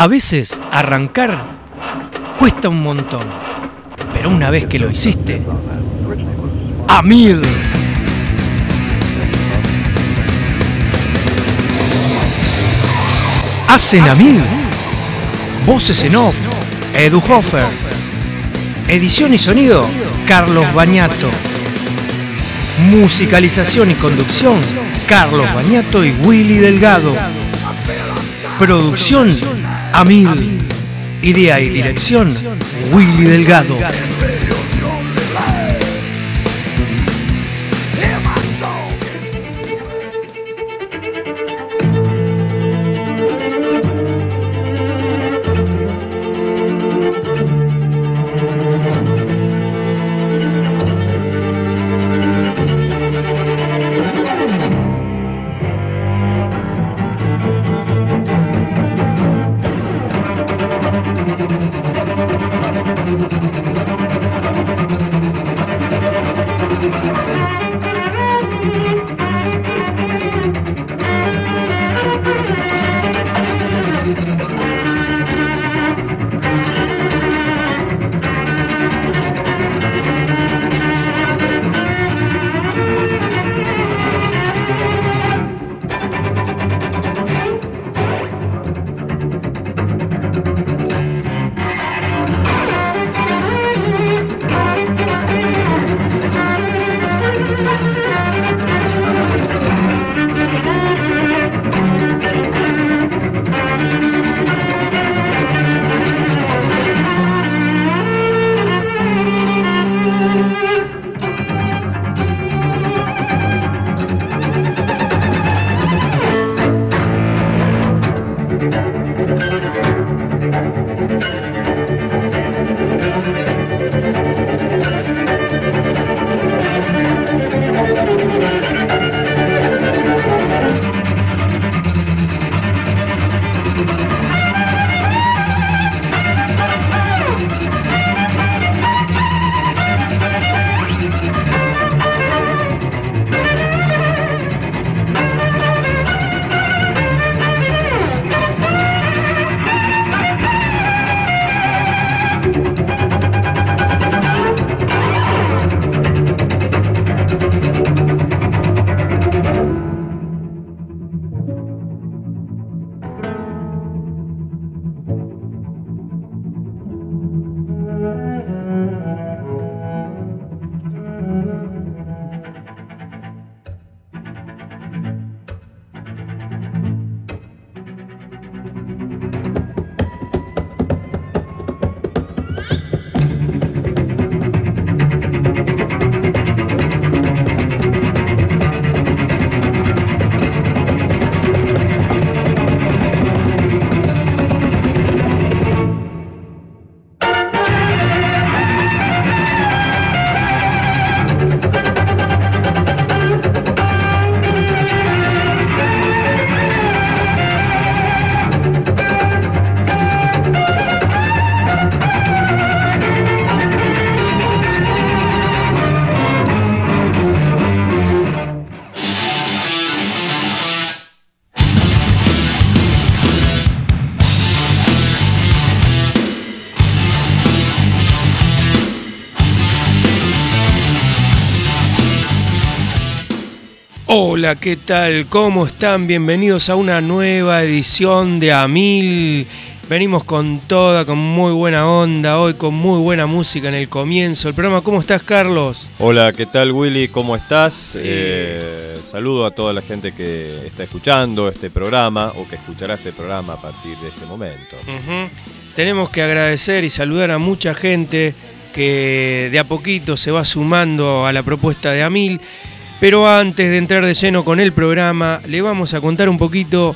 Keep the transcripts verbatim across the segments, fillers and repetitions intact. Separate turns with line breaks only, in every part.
A veces arrancar cuesta un montón, pero una vez que lo hiciste, ¡a mil! Hacen a mil. Voces en off, Edu Hofer. Edición y sonido, Carlos Bañato. Musicalización y conducción, Carlos Bañato y Willy Delgado. Producción, a mil. Idea y dirección, Willy Delgado. Hola, ¿qué tal? ¿Cómo están? Bienvenidos a una nueva edición de A Mil. Venimos con toda, con muy buena onda, hoy con muy buena música en el comienzo del programa. ¿Cómo estás, Carlos?
Hola, ¿qué tal, Willy? ¿Cómo estás? Eh, saludo a toda la gente que está escuchando este programa o que escuchará este programa a partir de este momento.
Uh-huh. Tenemos que agradecer y saludar a mucha gente que de a poquito se va sumando a la propuesta de A Mil. Pero antes de entrar de lleno con el programa, le vamos a contar un poquito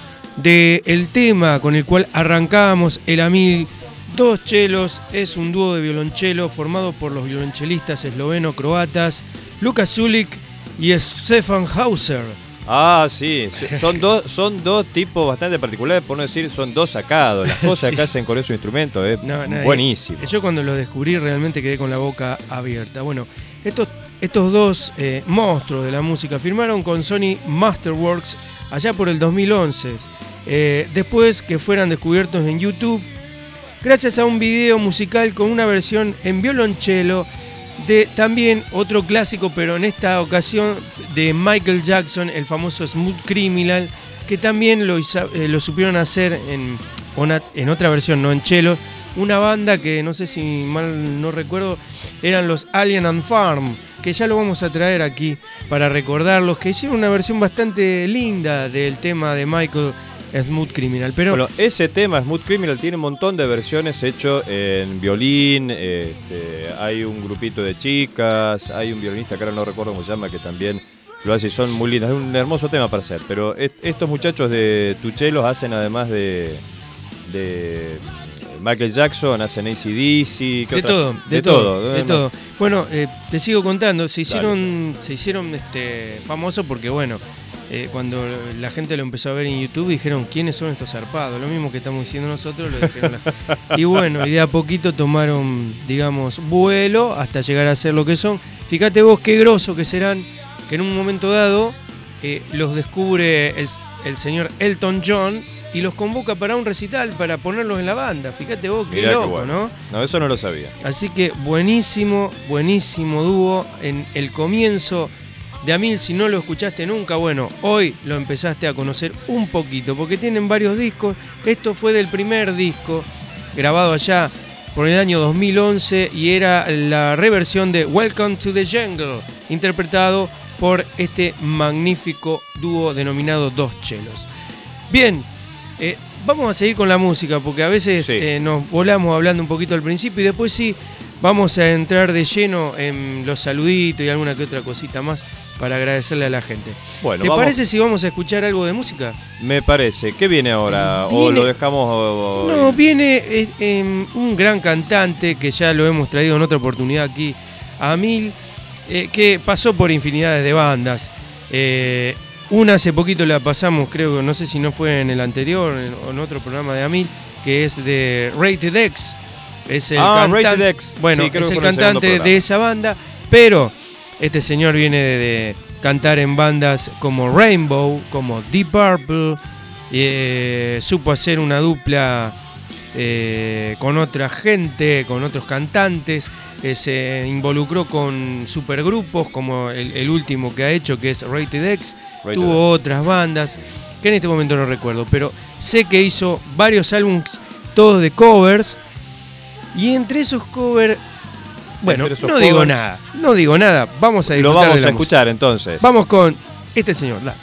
del tema con el cual arrancábamos el A Mil. Dos Chelos es un dúo de violonchelo formado por los violonchelistas esloveno-croatas Luka Sulic y Stefan Hauser.
Ah, sí, son dos son dos tipos bastante particulares, por no decir, son dos sacados. Las cosas sí. que hacen con esos instrumentos es no, no, buenísimo.
Yo cuando los descubrí realmente quedé con la boca abierta. Bueno, estos, estos dos eh, monstruos de la música firmaron con Sony Masterworks allá por el dos mil once eh, después que fueran descubiertos en YouTube, gracias a un video musical con una versión en violonchelo de también otro clásico, pero en esta ocasión de Michael Jackson, el famoso Smooth Criminal, que también lo, eh, lo supieron hacer en, en otra versión, no en cello, una banda que no sé si mal no recuerdo, eran los Alien and Farm, que ya lo vamos a traer aquí para recordarlos, que hicieron una versión bastante linda del tema de Michael Smooth Criminal. Pero
bueno, ese tema, Smooth Criminal, tiene un montón de versiones hecho en violín, este, hay un grupito de chicas, hay un violinista que ahora no recuerdo cómo se llama, que también lo hace y son muy lindas. Es un hermoso tema para hacer, pero est- estos muchachos de Tuchelos hacen además de... de Michael Jackson, hacen A C D C,
de,
otra?
todo, de,
de
todo,
todo,
de todo. Bueno, eh, te sigo contando, se hicieron,
Dale.
se hicieron este, famosos porque, bueno, eh, cuando la gente lo empezó a ver en YouTube dijeron, ¿quiénes son estos zarpados? Lo mismo que estamos diciendo nosotros, lo dijeron. La... Y bueno, y de a poquito tomaron, digamos, vuelo hasta llegar a ser lo que son. Fíjate vos qué groso que serán, que en un momento dado eh, los descubre el, el señor Elton John y los convoca para un recital, para ponerlos en la banda. Fíjate vos, qué
Mirá
loco,
qué bueno.
¿no?
No, eso no lo sabía.
Así que buenísimo, buenísimo dúo. En el comienzo de Amil, si no lo escuchaste nunca, bueno, hoy lo empezaste a conocer un poquito, porque tienen varios discos. Esto fue del primer disco, grabado allá por el año dos mil once, y era la reversión de Welcome to the Jungle, interpretado por este magnífico dúo denominado Dos Chelos. Bien, Eh, vamos a seguir con la música porque a veces
sí.
eh, nos volamos hablando un poquito al principio y después sí vamos a entrar de lleno en los saluditos y alguna que otra cosita más para agradecerle a la gente.
Bueno,
¿Te
vamos...
parece si vamos a escuchar algo de música?
Me parece. ¿Qué viene ahora?
Viene...
¿O lo dejamos? O...
No, viene eh, eh, un gran cantante que ya lo hemos traído en otra oportunidad aquí a Amil, eh, que pasó por infinidades de bandas. Eh, Una hace poquito la pasamos, creo que no sé si no fue en el anterior o en otro programa de Amil, que es de Rated X. Es el
ah,
cantan...
Rated X.
Bueno,
sí, creo
es
que
el
fue
cantante
el
de esa banda, pero este señor viene de, de cantar en bandas como Rainbow, como Deep Purple, eh, supo hacer una dupla eh, con otra gente, con otros cantantes. Eh, se involucró con supergrupos como el, el último que ha hecho, que es Rated X.
Rated
Tuvo
X.
otras bandas que en este momento no recuerdo, pero sé que hizo varios álbumes, todos de covers, y entre esos covers, bueno,
Entre esos
no digo
covers,
nada, no digo nada, vamos a
Lo
disfrutar
vamos
de la
a escuchar
música.
entonces.
Vamos con este señor, dale.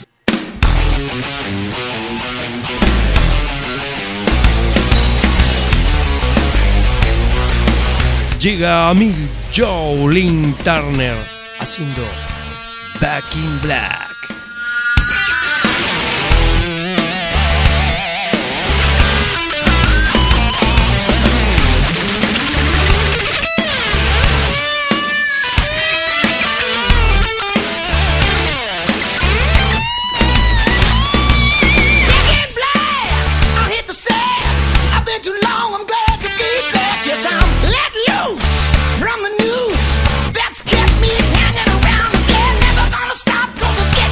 Llega a mil Jolene Turner haciendo Back in Black.
From the news that's kept me hanging around again. Never gonna stop 'cause it's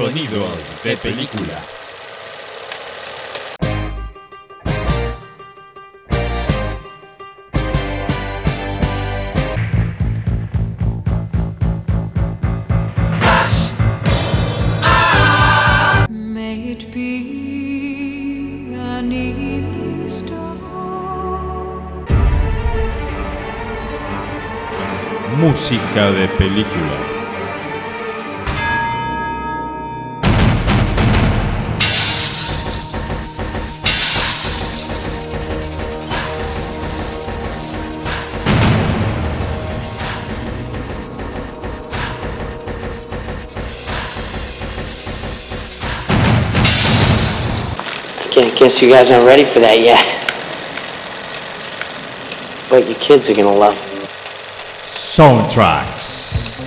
Sonido de película. Música de película.
I guess you guys aren't ready for that yet. But your kids are gonna love it.
Soundtracks.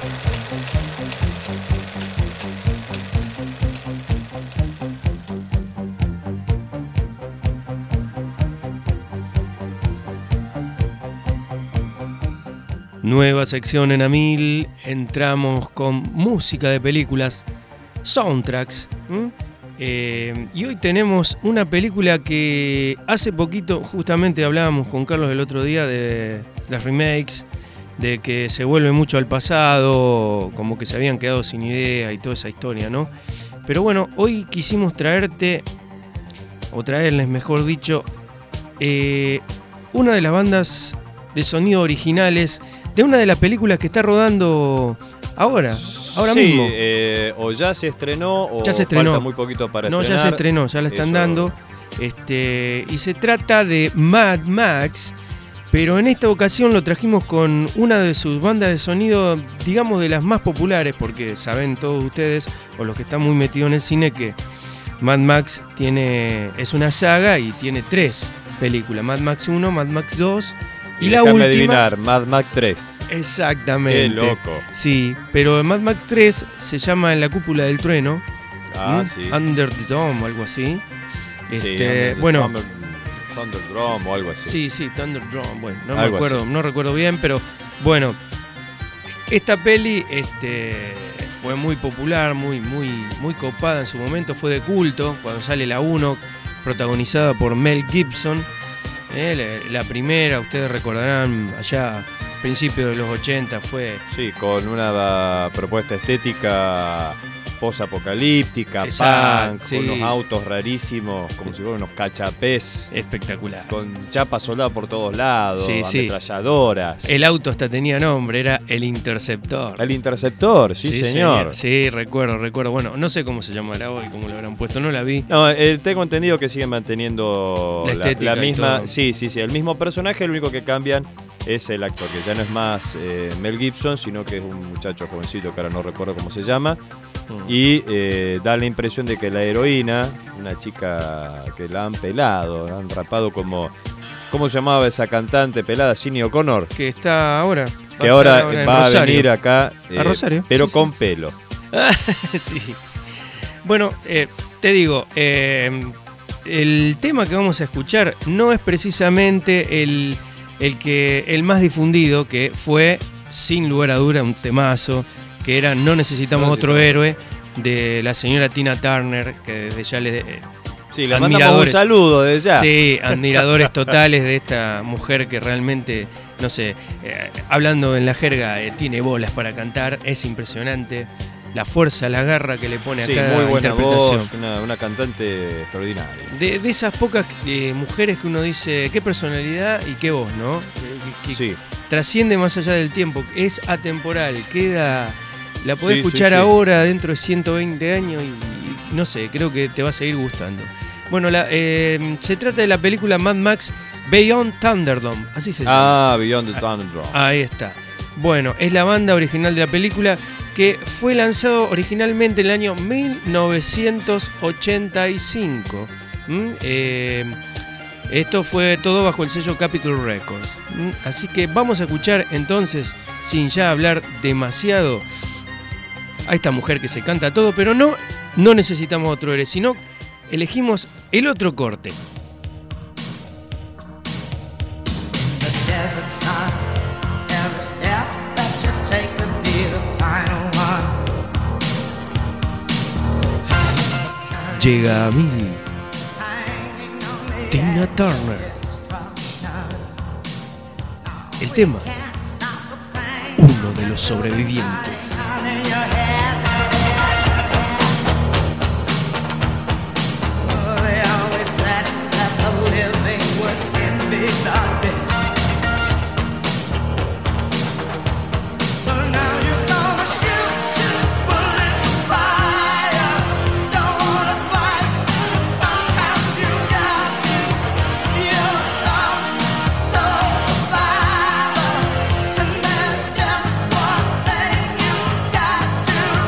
Nueva sección en Amil, entramos con música de películas, soundtracks. ¿Mm? Eh, y hoy tenemos una película que hace poquito, justamente hablábamos con Carlos el otro día de las remakes, de que se vuelve mucho al pasado, como que se habían quedado sin idea y toda esa historia, ¿no? Pero bueno, hoy quisimos traerte, o traerles mejor dicho, eh, una de las bandas de sonido originales de una de las películas que está rodando ahora, ahora
sí,
mismo.
Eh, o ya se estrenó o
ya se estrenó.
falta muy poquito para
no,
estrenar.
No, ya se estrenó, ya la están
Eso.
dando. Este, y se trata de Mad Max, pero en esta ocasión lo trajimos con una de sus bandas de sonido, digamos de las más populares, porque saben todos ustedes, o los que están muy metidos en el cine, que Mad Max tiene, es una saga y tiene tres películas, Mad Max uno, Mad Max dos y, y la última...
adivinar, Mad Max tres.
Exactamente.
Qué loco.
Sí, pero Mad Max tres se llama En la cúpula del trueno.
Ah,
¿Mm?
sí.
Under the Dome o algo así.
Sí,
este,
Under,
bueno,
Thunder, Thunderdome o algo así.
Sí, sí, Thunderdome. Bueno, no
algo
me acuerdo,
así.
no recuerdo bien, pero bueno, esta peli este, fue muy popular, muy, muy, muy copada en su momento, fue de culto cuando sale la uno, protagonizada por Mel Gibson. Eh, la, la primera, ustedes recordarán, allá a principios de los ochenta fue...
Sí, con una propuesta estética post-apocalíptica,
Exacto,
punk,
sí.
con unos autos rarísimos, como si fueran unos cachapés.
Espectacular.
Con chapas soldadas por todos lados,
Sí, sí.
ametralladoras.
El auto hasta tenía nombre, era el Interceptor.
El Interceptor, sí, sí señor.
Sí, recuerdo, recuerdo. Bueno, no sé cómo se llamará hoy, cómo lo habrán puesto, no la vi.
No, eh, tengo entendido que siguen manteniendo
La
la,
estética
la
y
misma.
todo.
Sí, sí, sí. El mismo personaje, lo único que cambian es el actor, que ya no es más eh, Mel Gibson, sino que es un muchacho jovencito que ahora no recuerdo cómo se llama.
Mm.
Y eh, da la impresión de que la heroína, una chica que la han pelado, la han rapado como. ¿Cómo se llamaba esa cantante pelada? Sinead O'Connor.
Que está ahora.
Que
va
ahora,
a, ahora
va a
Rosario.
venir acá. Eh,
A Rosario.
Pero
Sí,
con
sí.
pelo.
Sí. Bueno, eh, te digo, eh, el tema que vamos a escuchar no es precisamente el, el, que, el más difundido, que fue, sin lugar a duda, un temazo, que era No necesitamos
No
otro
necesitamos.
héroe, de la señora Tina Turner, que desde ya le... eh,
Sí, le mandamos un
admiradores.
saludo desde ya.
Sí, admiradores totales de esta mujer que realmente, no sé, eh, hablando en la jerga, eh, tiene bolas para cantar, es impresionante. La fuerza, la garra que le pone a
Sí,
cada
muy buena
interpretación.
voz, una, una cantante extraordinaria.
De, de esas pocas eh, mujeres que uno dice, qué personalidad y qué voz, ¿no? Eh, que
Sí.
trasciende más allá del tiempo, es atemporal, queda... La podés
Sí,
escuchar
sí, sí.
ahora, dentro de ciento veinte años, y, y no sé, creo que te va a seguir gustando. Bueno, la, eh, se trata de la película Mad Max Beyond Thunderdome, así se llama.
Ah, Beyond the Thunderdome.
Ahí está. Bueno, es la banda original de la película que fue lanzado originalmente en el año mil novecientos ochenta y cinco. ¿Mm? Eh, esto fue todo bajo el sello Capitol Records. ¿Mm? Así que vamos a escuchar entonces, sin ya hablar demasiado, a esta mujer que se canta todo, pero no, no necesitamos otro héroe, sino elegimos el otro corte. Llega a mil Tina Turner. El tema, uno de los sobrevivientes.
Just one thing you got to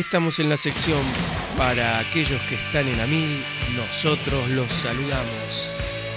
estamos en la sección para aquellos que están en Amil, nosotros los saludamos.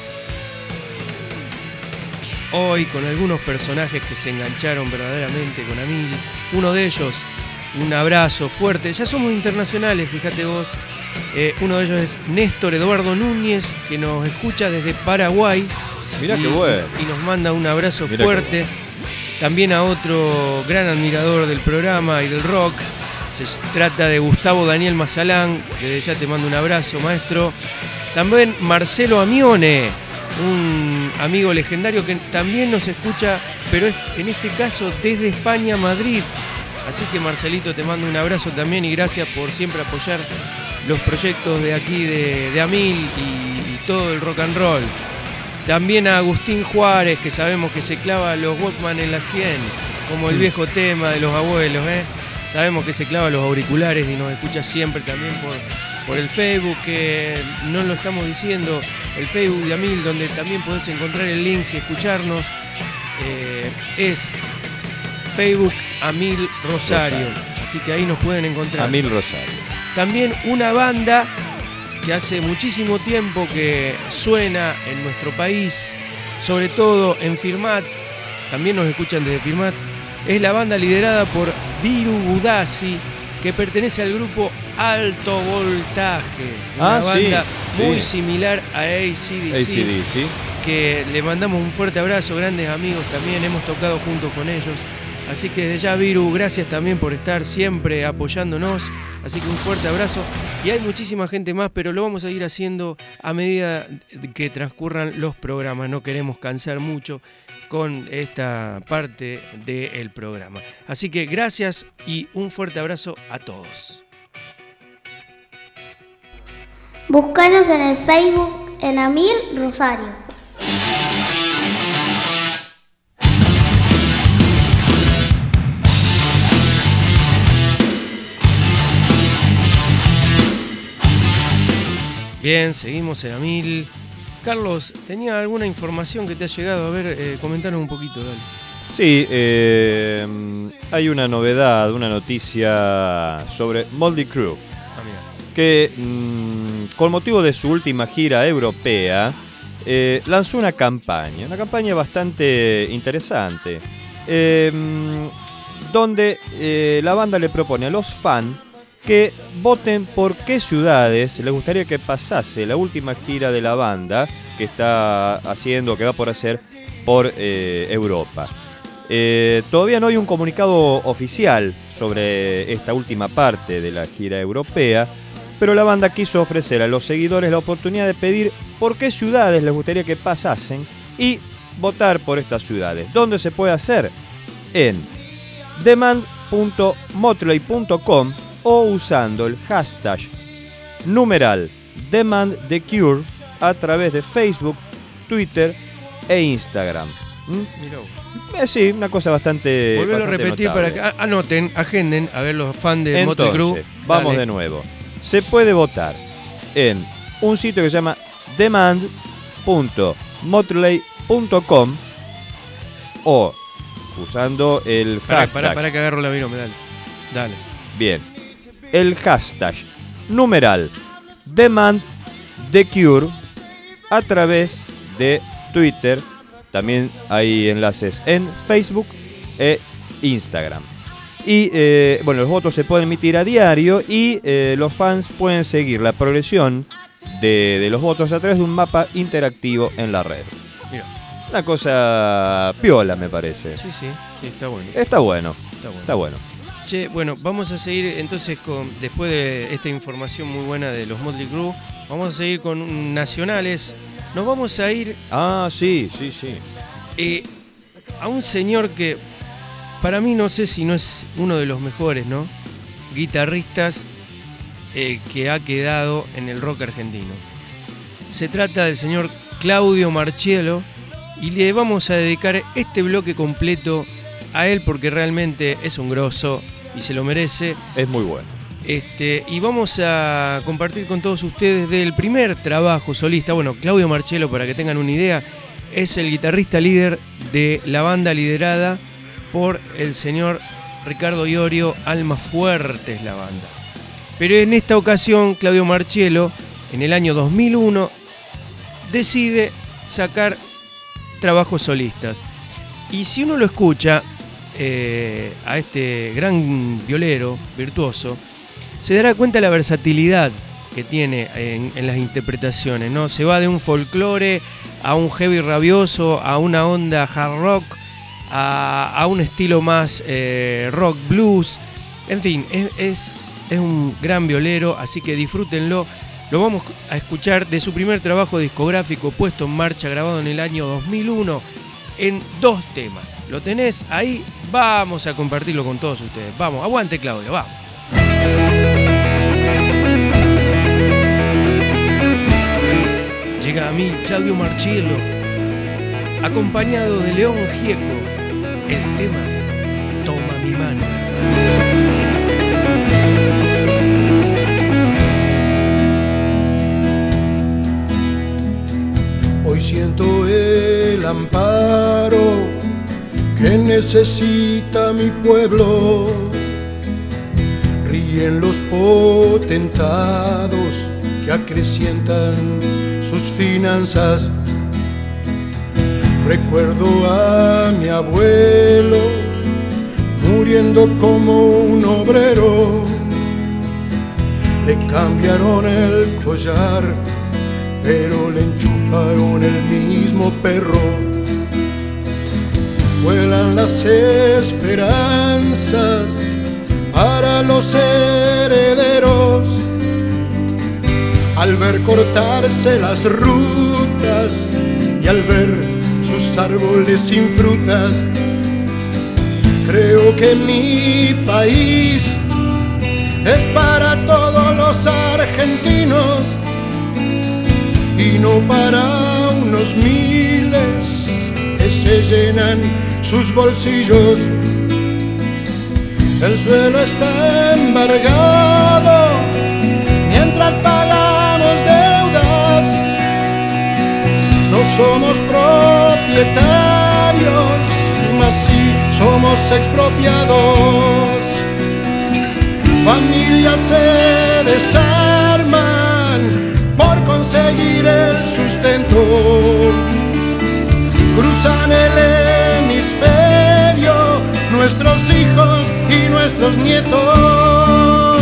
Hoy con algunos personajes que se engancharon verdaderamente con Amil. Uno de ellos, un abrazo fuerte. Ya somos internacionales, fíjate vos. Eh, uno de ellos es Néstor Eduardo Núñez, que nos escucha desde Paraguay.
Mirá
y,
qué bueno.
Y nos manda un abrazo
Mirá
fuerte. También a otro gran admirador del programa y del rock. Se trata de Gustavo Daniel Mazalán. Desde ya te mando un abrazo, maestro. También Marcelo Amione, un amigo legendario que también nos escucha, pero es, en este caso desde España, Madrid. Así que Marcelito, te mando un abrazo también y gracias por siempre apoyar los proyectos de aquí de, de Amil y, y todo el rock and roll. También a Agustín Juárez, que sabemos que se clava los Walkman en la sien, como el viejo tema de los abuelos, ¿eh? Sabemos que se clava los auriculares y nos escucha siempre también por, por el Facebook, que no lo estamos diciendo, el Facebook de Amil, donde también podés encontrar el link y escucharnos. Eh, es Facebook Amil Rosario. Rosario, así que ahí nos pueden encontrar.
Amil Rosario.
También una banda que hace muchísimo tiempo que suena en nuestro país, sobre todo en Firmat, también nos escuchan desde Firmat, es la banda liderada por Viru Budassi, que pertenece al grupo Alto Voltaje, una
ah,
banda
sí,
muy
sí.
similar a A C D C,
A C D C,
que le mandamos un fuerte abrazo, grandes amigos también, hemos tocado juntos con ellos. Así que desde ya, Viru, gracias también por estar siempre apoyándonos. Así que un fuerte abrazo. Y hay muchísima gente más, pero lo vamos a ir haciendo a medida que transcurran los programas. No queremos cansar mucho con esta parte del programa. Así que gracias y un fuerte abrazo a todos.
Búscanos en el Facebook en Amil Rosario.
Bien, seguimos en Amil. Carlos, ¿tenía alguna información que te ha llegado? A ver, eh, comentanos un poquito, dale.
Sí, eh, hay una novedad, una noticia sobre Motley Crue,
Ah, mira.
que mmm, con motivo de su última gira europea eh, lanzó una campaña, una campaña bastante interesante, eh, donde eh, la banda le propone a los fans que voten por qué ciudades les gustaría que pasase la última gira de la banda que está haciendo, que va por hacer por eh, Europa. Eh, todavía no hay un comunicado oficial sobre esta última parte de la gira europea, pero la banda quiso ofrecer a los seguidores la oportunidad de pedir por qué ciudades les gustaría que pasasen y votar por estas ciudades. ¿Dónde se puede hacer? En demand punto motley punto com o usando el hashtag numeral Demand the Cure a través de Facebook, Twitter e Instagram. ¿Mm?
Mirá.
Eh, sí, una cosa bastante.
Volvelo a
bastante
repetir
notable.
para que anoten, agenden, a ver los fans de Motley Crue.
Entonces, vamos
Dale.
de nuevo. Se puede votar en un sitio que se llama demand punto motley punto com o usando el
Pará,
hashtag.
pará, pará que agarro la virome, dale. Dale.
Bien. El hashtag numeral Demand the Cure a través de Twitter. También hay enlaces en Facebook e Instagram. Y eh, bueno, los votos se pueden emitir a diario y eh, los fans pueden seguir la progresión de, de los votos a través de un mapa interactivo en la red.
Mira.
Una cosa piola, me parece.
Sí, sí, sí, está bueno.
Está bueno,
Está bueno.
está bueno.
Che, bueno, vamos a seguir entonces con, después de esta información muy buena de los Motley Crue, vamos a seguir con nacionales. Nos vamos a ir
Ah, sí, sí, sí.
eh, a un señor que para mí no sé si no es uno de los mejores, ¿no? Guitarristas eh, que ha quedado en el rock argentino. Se trata del señor Claudio Marchiello y le vamos a dedicar este bloque completo a él porque realmente es un grosso y se lo merece.
Es muy bueno.
Este, y vamos a compartir con todos ustedes del primer trabajo solista. Bueno, Claudio Marchiello, para que tengan una idea, es el guitarrista líder de la banda liderada por el señor Ricardo Iorio. Alma Fuerte es la banda. Pero en esta ocasión Claudio Marchielo, en el año dos mil uno, decide sacar trabajos solistas. Y si uno lo escucha eh, a este gran violero virtuoso, se dará cuenta de la versatilidad que tiene en, en las interpretaciones, ¿no? Se va de un folclore a un heavy rabioso, a una onda hard rock, a, a un estilo más eh, rock blues. En fin, es, es, es un gran violero, así que disfrútenlo. Lo vamos a escuchar de su primer trabajo discográfico puesto en marcha, grabado en el año dos mil uno, en dos temas. ¿Lo tenés ahí? Vamos a compartirlo con todos ustedes. Vamos, aguante Claudio, vamos. Llega a mí Claudio Marchielo, acompañado de León Gieco, el tema Toma mi mano.
Hoy siento el amparo que necesita mi pueblo. Ríen los potentados que acrecientan sus finanzas. Recuerdo a mi abuelo muriendo como un obrero. Le cambiaron el collar, pero le enchufaron el mismo perro. Vuelan las esperanzas para los herederos al ver cortarse las rutas y al ver sus árboles sin frutas. Creo que mi país es para todos los argentinos y no para unos miles que se llenan sus bolsillos. El suelo está embargado mientras pagamos deudas. No somos propietarios, mas sí somos expropiados. Familias se desarman por conseguir el sustento. Cruzan el hemisferio nuestros hijos y nuestros nietos.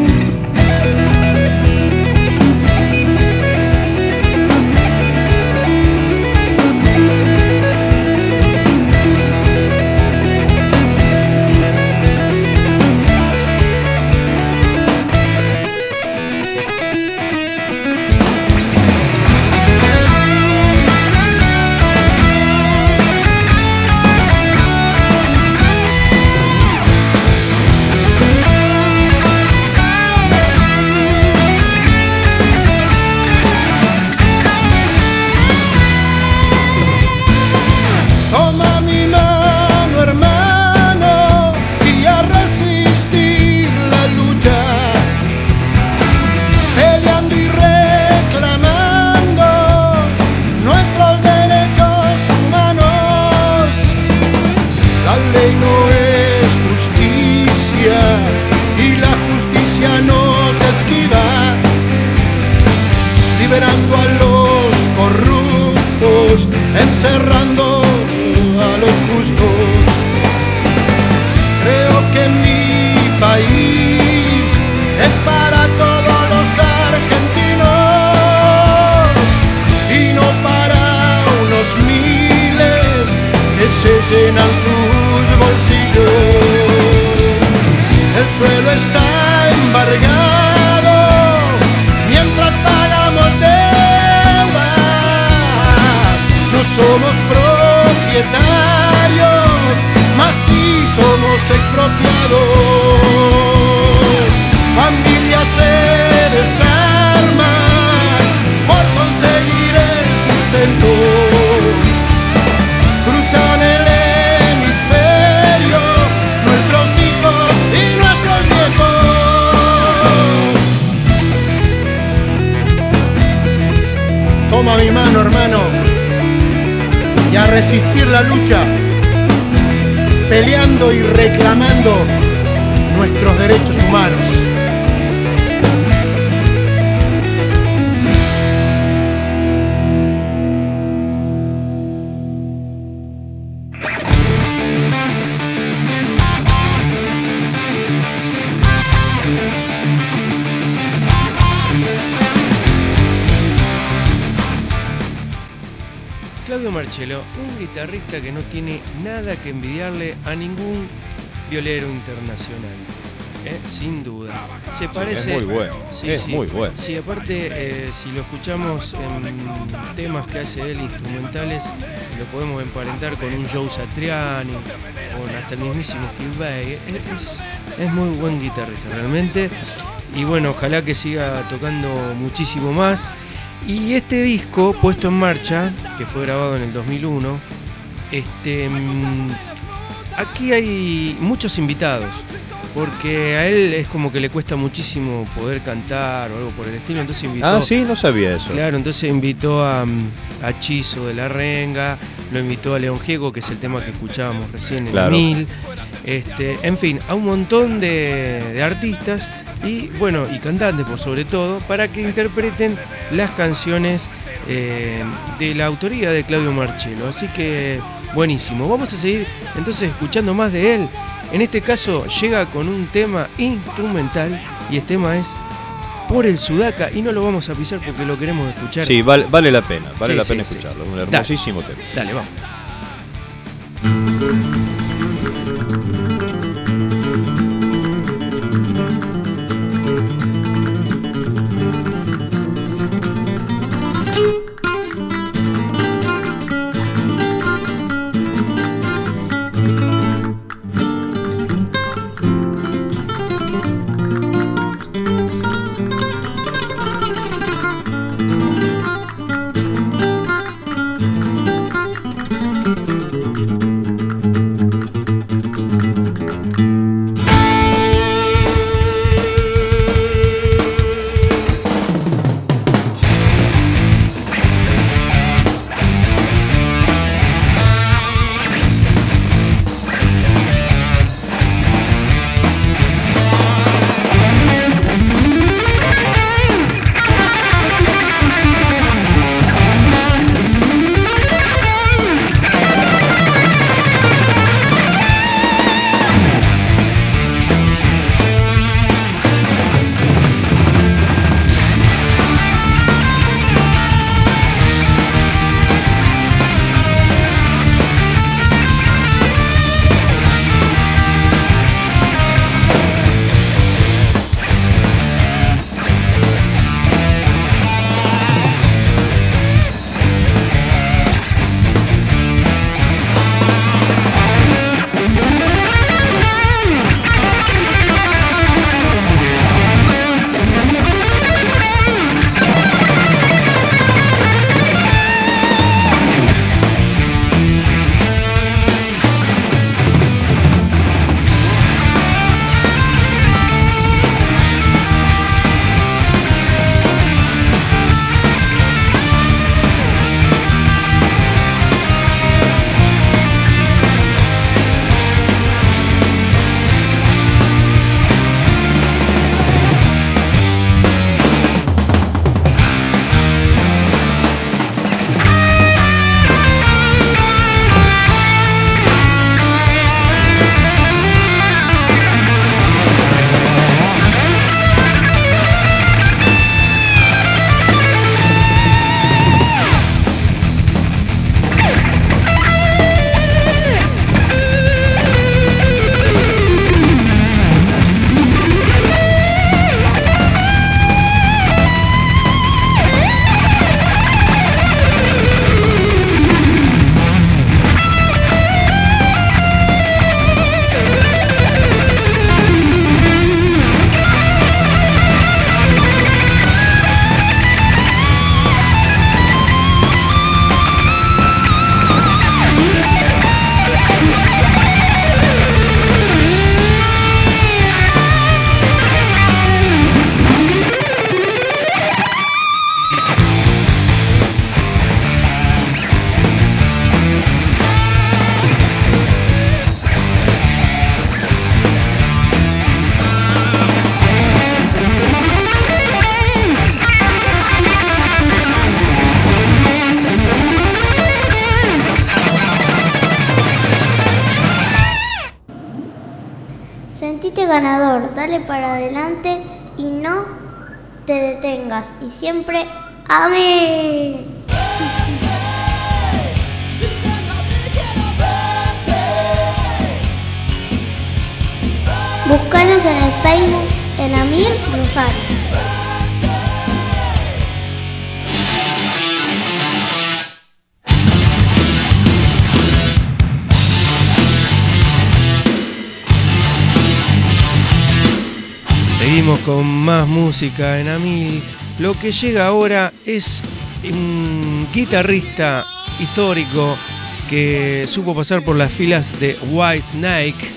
Encerrando a los justos. Creo que mi país es para todos los argentinos y no para unos miles que se llenan sus bolsillos. El suelo está embargado mientras pagamos deuda. No somos propietarios, mas sí somos expropiados. Familias se desarman por conseguir el sustento. Cruzan el hemisferio nuestros hijos y nuestros nietos. Toma mi mano, hermano, y a resistir la lucha, peleando y reclamando nuestros derechos humanos.
Claudio Marchello, un guitarrista que no tiene nada que envidiarle a ningún violero internacional. Eh, sin duda. Se parece.
Es muy bueno.
Sí,
es
sí.
muy bueno.
Sí, aparte, eh, si lo escuchamos en temas que hace él instrumentales, lo podemos emparentar con un Joe Satriani, con hasta el mismísimo Steve Vai. Es, es, es muy buen guitarrista, realmente. Y bueno, ojalá que siga tocando muchísimo más. Y este disco, Puesto en Marcha, que fue grabado en el dos mil uno, este, aquí hay muchos invitados. Porque a él es como que le cuesta muchísimo poder cantar o algo por el estilo, entonces invitó...
Ah, sí, no sabía eso.
Claro, entonces invitó a, a Chizo de la Renga, lo invitó a León Gieco, que es el tema que escuchábamos recién en
Claro.
Mil, este, en fin, a un montón de, de artistas y bueno, y cantantes por sobre todo, para que interpreten las canciones eh, de la autoría de Claudio Marchello. Así que buenísimo. Vamos a seguir entonces escuchando más de él. En este caso llega con un tema instrumental y este tema es Por el Sudaca y no lo vamos a pisar porque lo queremos escuchar.
Sí, vale, vale la pena, vale
Sí,
la
sí,
pena
sí,
escucharlo.
sí.
Un hermosísimo tema.
Dale, vamos.
Sentite ganador, dale para adelante y no te detengas. Y siempre, ¡amén! Búscanos en el Facebook en Amir Rosario.
Seguimos con más música en Amil. Lo que llega ahora es un guitarrista histórico que supo pasar por las filas de Whitesnake,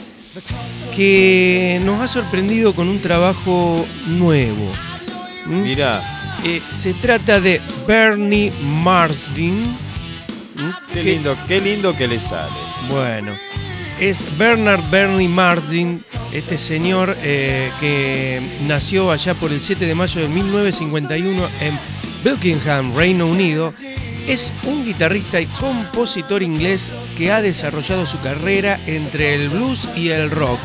que nos ha sorprendido con un trabajo nuevo. ¿Mm?
Mira,
Eh, se trata de Bernie Marsden. ¿Mm?
qué
que-
lindo, qué lindo que le sale.
Bueno, es Bernard Bernie Marsden, este señor eh, que nació allá por el siete de mayo de mil novecientos cincuenta y uno en Buckingham, Reino Unido. Es un guitarrista y compositor inglés que ha desarrollado su carrera entre el blues y el rock.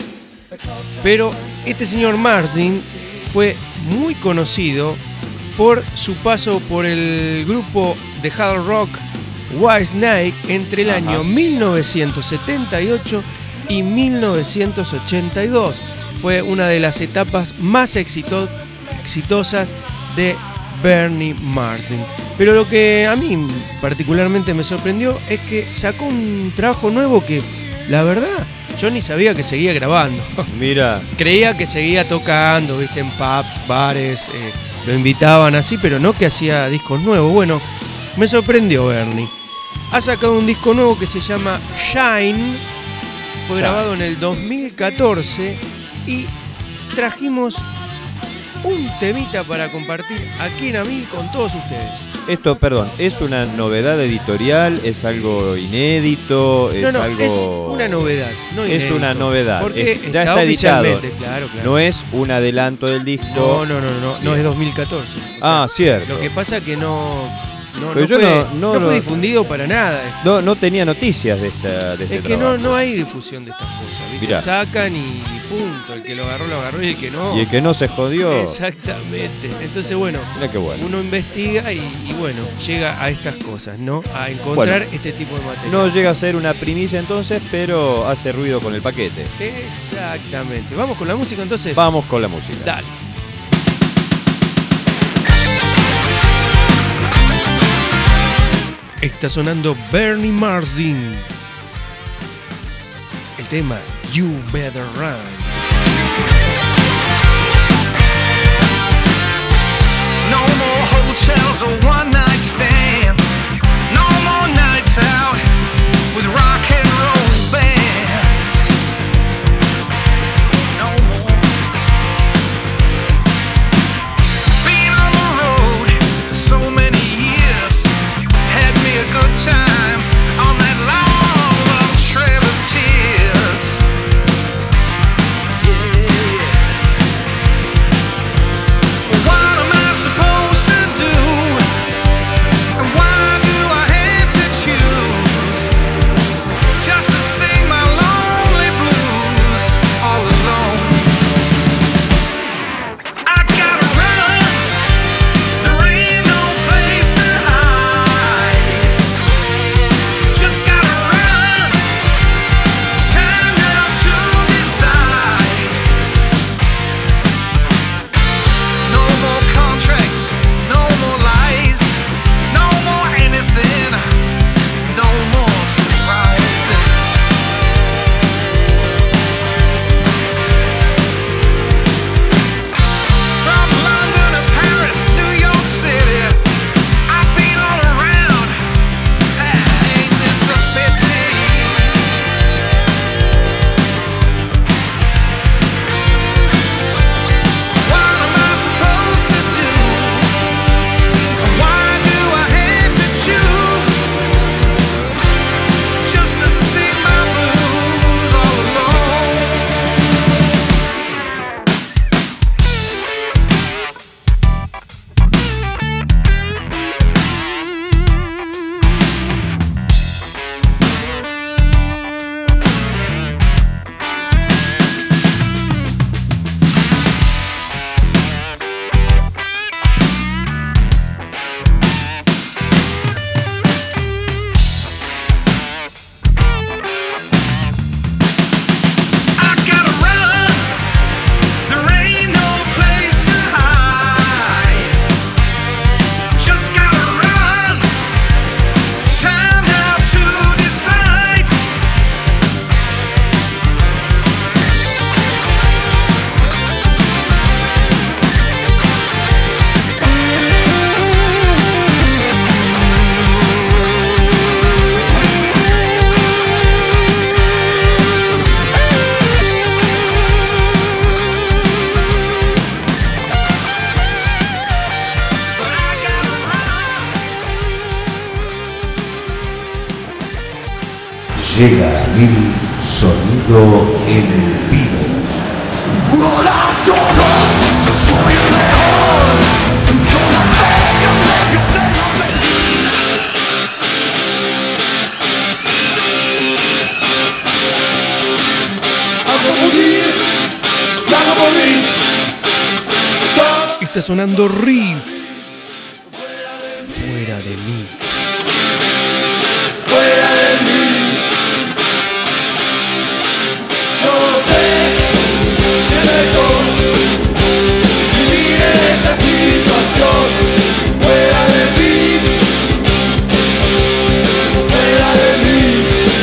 Pero este señor Marsden fue muy conocido por su paso por el grupo de hard rock Whitesnake entre el
Ajá.
año mil novecientos setenta y ocho y mil novecientos ochenta y dos. Fue una de las etapas más exito- exitosas de Bernie Marsden. Pero lo que a mí particularmente me sorprendió es que sacó un trabajo nuevo que, la verdad, yo ni sabía que seguía grabando.
Mira,
Creía que seguía tocando, viste, en pubs, bares, eh, lo invitaban así, pero no que hacía discos nuevos. Bueno, me sorprendió Bernie. Ha sacado un disco nuevo que se llama Shine, fue
Shine.
grabado en el dos mil catorce y trajimos un temita para compartir aquí en Amil con todos ustedes.
esto, perdón, ¿es una novedad editorial? ¿Es algo inédito? ¿Es
No, no,
algo...
es una novedad. No
Es
inédito,
una novedad.
Porque
Es- ya está editado.
oficialmente, claro, claro.
No es un adelanto del disco.
No, no, no, no, no es dos mil catorce. O sea,
Ah, cierto.
Lo que pasa que no, no,
Pero
no
yo
fue,
no- no
no fue
lo-
difundido para nada.
No, no tenía noticias de, esta, de este
Es que no,
trabajo.
no hay difusión de estas cosas, ¿viste?
Mirá.
Sacan y, y punto. El que lo agarró, lo agarró y el que no.
Y el que no se jodió.
Exactamente. Entonces, bueno,
Mira qué bueno.
uno investiga y, y bueno, llega a estas cosas, ¿no? A encontrar
Bueno,
este tipo de material.
No llega a ser una primicia entonces, pero hace ruido con el paquete.
Exactamente. Vamos con la música entonces.
Vamos con la música.
Dale. Está sonando Bernie Marsden. El tema You Better Run.
No more hotels or one night stands. No more nights out with rock and roll bands. No more being on the road for so many years. Had me a good time on that long, long trail of tears.
Llega a mil sonido en vivo.
Hola a todos, yo soy el mejor. Yo la bestia en medio de la pelea. Hago morir, la hago morir.
Está sonando Riff. Fuera de mí.
Fuera de mí. Yo no sé si es mejor vivir en esta situación. Fuera de mí. Fuera de mí.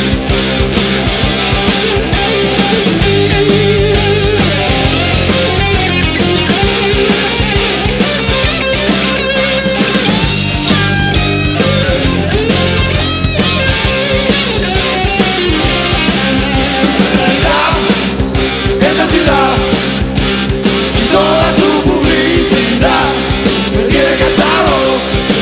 Esta ciudad y toda su publicidad me tiene cansado.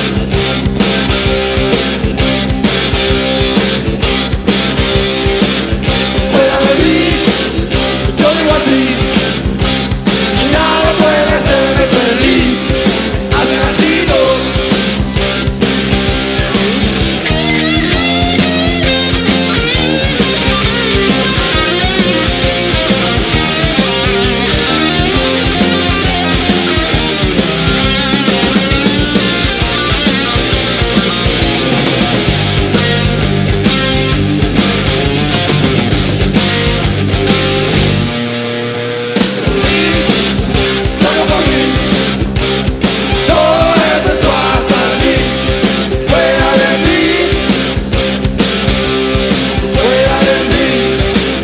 Fuera de mí, yo digo así, nada puede hacerme feliz. Así nacido. Loco por mí, todo empezó a salir. Fuera de mí, fuera de mí.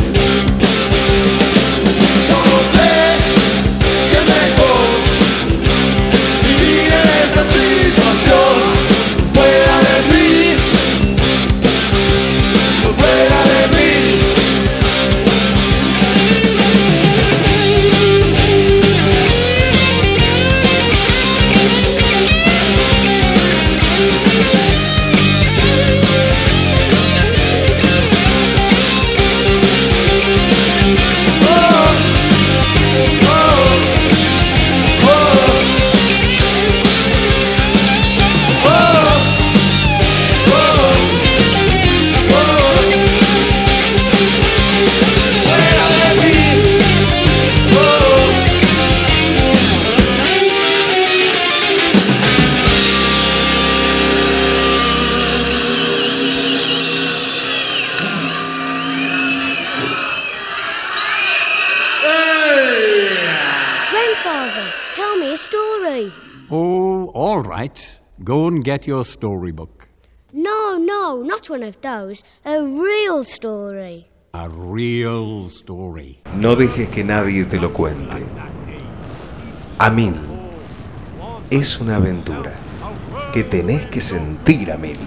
Yo no sé si es mejor vivir en esta situación. Fuera de mí, fuera de mí.
Grandfather, tell me a story.
Oh, all right. Go and get your storybook.
No, no, not one of those. A real story.
A real story.
No dejes que nadie te lo cuente. A mil. Es una aventura que tenés que sentir a mil.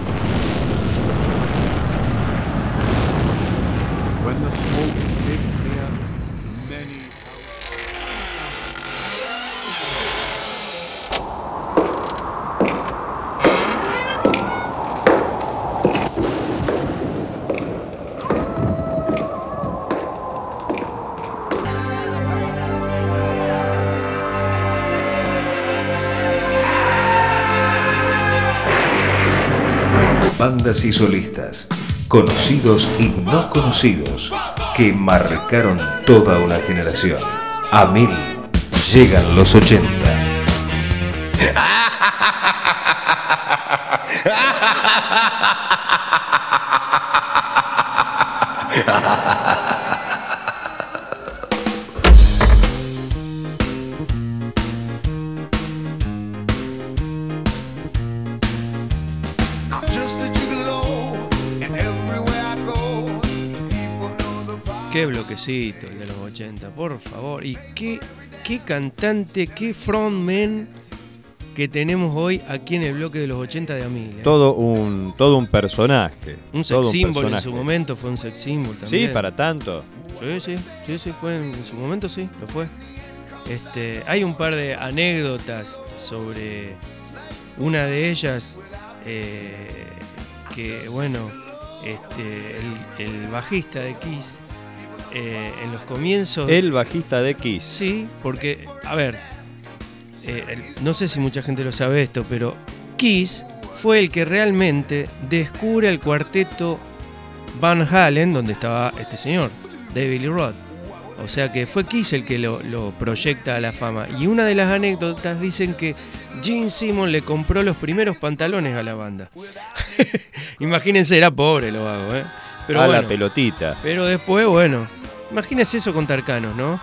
When the smoke did clear, many
Bandas y solistas, conocidos y no conocidos, que marcaron toda una generación. A mil llegan los ochenta.
Qué bloquecito el de los ochenta, por favor. Y qué, qué cantante, qué frontman que tenemos hoy aquí en el bloque de los ochenta de Amil. ¿eh?
Todo un, todo un personaje.
Un sex
todo un
symbol en
personaje.
su momento, fue un sex symbol también.
Sí, para tanto.
Sí, sí, sí, sí, fue en, en su momento, sí, lo fue. Este, hay un par de anécdotas sobre una de ellas eh, que, bueno, este, el, el bajista de Kiss, eh, en los comienzos...
El bajista de Kiss.
Sí, porque, a ver, eh, el, no sé si mucha gente lo sabe esto, pero Kiss fue el que realmente descubre el cuarteto Van Halen, donde estaba este señor, David Lee Roth. O sea que fue Kiss el que lo, lo proyecta a la fama. Y una de las anécdotas dicen que Gene Simmons le compró los primeros pantalones a la banda. Imagínense, era pobre lo hago, ¿eh? Pero
a
bueno,
la pelotita.
Pero después, bueno, imagínense eso con Tarcanos, ¿no?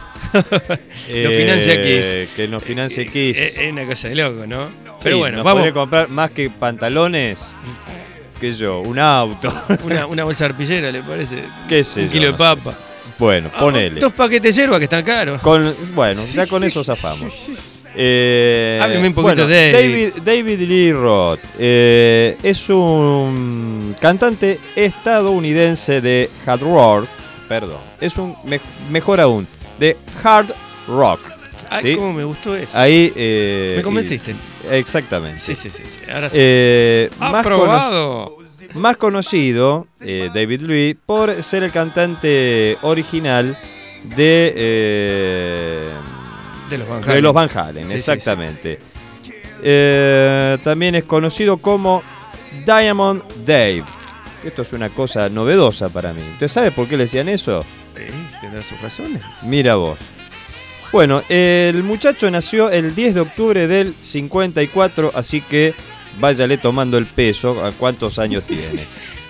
eh,
lo financia Kiss.
Que nos financie Kiss.
Es, es una cosa de loco, ¿no?
Sí,
pero bueno,
nos
vamos.
podría comprar más que pantalones, qué sé yo, un auto.
Una, una bolsa de arpillera, ¿le parece?
¿Qué sé
Un
yo,
kilo de
no
papa.
sé. Bueno, ponele.
Ah, dos paquetes de yerba que están caros.
Con, bueno, ya con eso zafamos. Eh,
Hábleme un poquito
bueno,
de
David. David Lee Roth eh, es un cantante estadounidense de hard rock, perdón, es un, me, mejor aún, de hard rock.
Ay,
¿sí?
cómo me gustó eso.
Ahí, eh,
me convenciste.
Y, exactamente.
Sí, sí, sí, sí. Ahora sí.
Eh, más
¡Aprobado!
Cono- más conocido, eh, David Lee, por ser el cantante original de... Eh,
de los Van Halen.
De los Van Halen,
sí,
exactamente. Sí, sí. Eh, también es conocido como Diamond Dave. Esto es una cosa novedosa para mí. ¿Usted sabe por qué le decían eso?
Sí, tendrá sus razones.
Mira vos. Bueno, el muchacho nació el diez de octubre del cincuenta y cuatro, así que váyale tomando el peso a cuántos años tiene.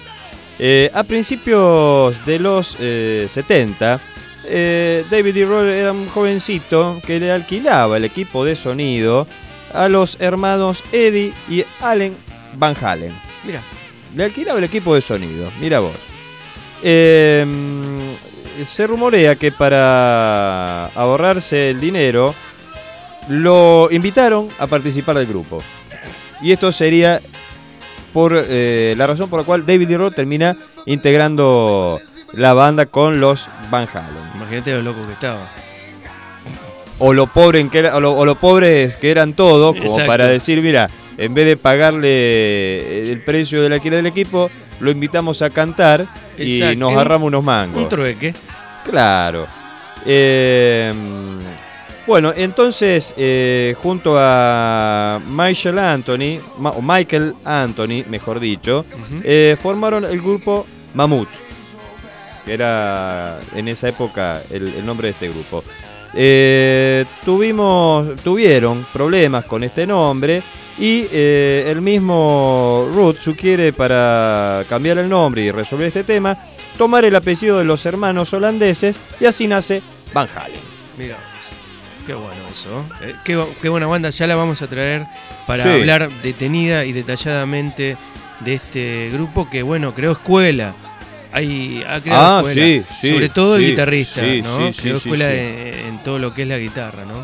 Eh, a principios de los eh, setenta, eh, David Lee Roth era un jovencito que le alquilaba el equipo de sonido a los hermanos Eddie y Allen Van Halen.
Mira,
le alquilaba el equipo de sonido, mira vos. Eh, se rumorea que para ahorrarse el dinero lo invitaron a participar del grupo. Y esto sería por eh, la razón por la cual David Lee Roth termina integrando la banda con los Van Halen.
Imagínate lo loco que estaba.
O lo, pobre que era, o, lo, o lo pobres que eran todos, como
Exacto.
Para decir, mira, en vez de pagarle el precio del alquiler del equipo, lo invitamos a cantar. Exacto. Y nos agarramos unos mangos.
Un trueque.
Claro. Eh, bueno, entonces, eh, junto a Michael Anthony, o Michael Anthony, mejor dicho, uh-huh. eh, formaron el grupo Mammoth, que era en esa época el, el nombre de este grupo. Eh, tuvimos, tuvieron problemas con este nombre y eh, el mismo Roth sugiere, para cambiar el nombre y resolver este tema, tomar el apellido de los hermanos holandeses, y así nace Van Halen.
Mira, qué bueno eso. Eh, qué, qué buena banda, ya la vamos a traer para
sí.
hablar detenida y detalladamente de este grupo que, bueno, creó escuela. Hay, ha creado
ah,
escuela,
sí, sí,
sobre todo
sí,
el guitarrista,
sí,
¿no?
Sí,
creó
sí,
escuela
sí,
en, en todo lo que es la guitarra, ¿no?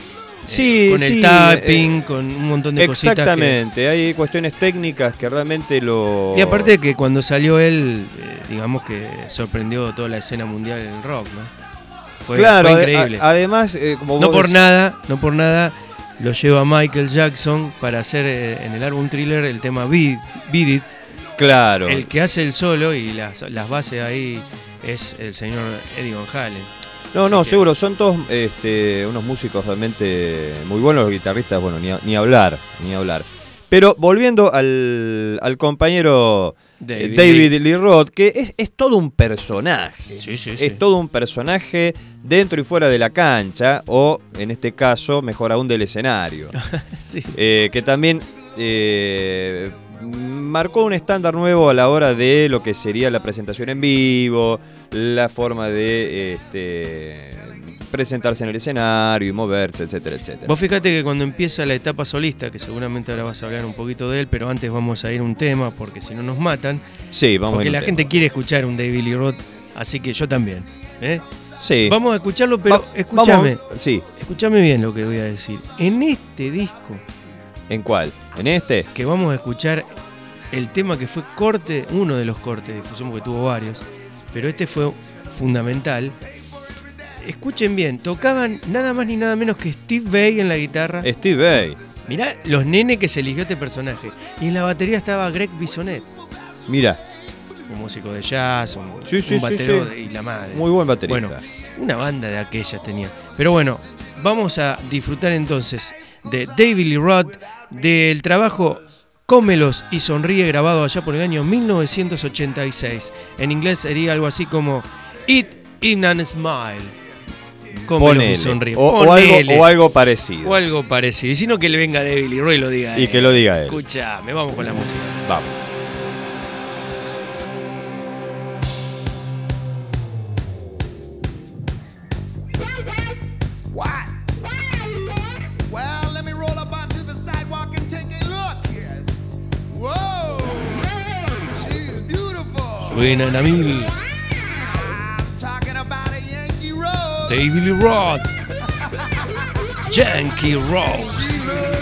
Sí,
eh, con el
sí,
tapping,
eh,
con un montón de cositas.
Exactamente, que... hay cuestiones técnicas que realmente lo...
Y aparte de que cuando salió él, eh, digamos que sorprendió toda la escena mundial del rock, ¿no? Fue,
claro,
fue increíble.
A, además, eh, como
no
vos
por
decís...
nada, no por nada lo lleva Michael Jackson para hacer eh, en el álbum Thriller el tema Beat, Beat It.
Claro.
El que hace el solo y las, las bases ahí es el señor Eddie Van Halen.
No,
Así
no,
que...
seguro, son todos este, unos músicos realmente muy buenos, los guitarristas, bueno, ni, a, ni hablar, ni hablar. Pero volviendo al, al compañero David, David Lee. Lee Roth, que es, es todo un personaje,
sí, sí,
es
sí.
todo un personaje dentro y fuera de la cancha, o en este caso, mejor aún, del escenario.
sí.
eh, que también... Eh, marcó un estándar nuevo a la hora de lo que sería la presentación en vivo, la forma de este, presentarse en el escenario y moverse, etcétera, etcétera.
Vos fíjate que cuando empieza la etapa solista, que seguramente ahora vas a hablar un poquito de él, pero antes vamos a ir a un tema, porque si no nos matan.
Sí, vamos
porque
a ir
la
un
gente
tema.
quiere escuchar un David Lee Roth, así que yo también. ¿eh?
Sí.
Vamos a escucharlo, pero
Va,
escúchame.
Vamos, sí.
Escúchame bien lo que voy a decir. En este disco.
¿En cuál? ¿En este?
Que vamos a escuchar el tema que fue corte, uno de los cortes de difusión, porque tuvo varios, pero este fue fundamental. Escuchen bien, tocaban nada más ni nada menos que Steve Vai en la guitarra.
Steve Vai.
Mirá los nenes que se eligió este personaje. Y en la batería estaba Greg Bissonet.
Mira.
un músico de jazz, un,
sí, sí,
un batero
sí, sí.
y la madre.
Muy buen baterista.
Bueno, una banda de aquellas tenía. Pero bueno, vamos a disfrutar entonces de David Lee Roth, del trabajo Cómelos y Sonríe, grabado allá por el año mil novecientos ochenta y seis. En inglés sería algo así como Eat, Eat and Smile. Cómelos y Sonríe.
O, o, algo, o algo parecido.
O algo parecido. Y si no, que le venga David Lee Roth y lo diga
Y
él.
que lo diga él.
Escuchame, vamos con la música.
Vamos.
Suenan a mil. David Lee Roth, Yankee Rose.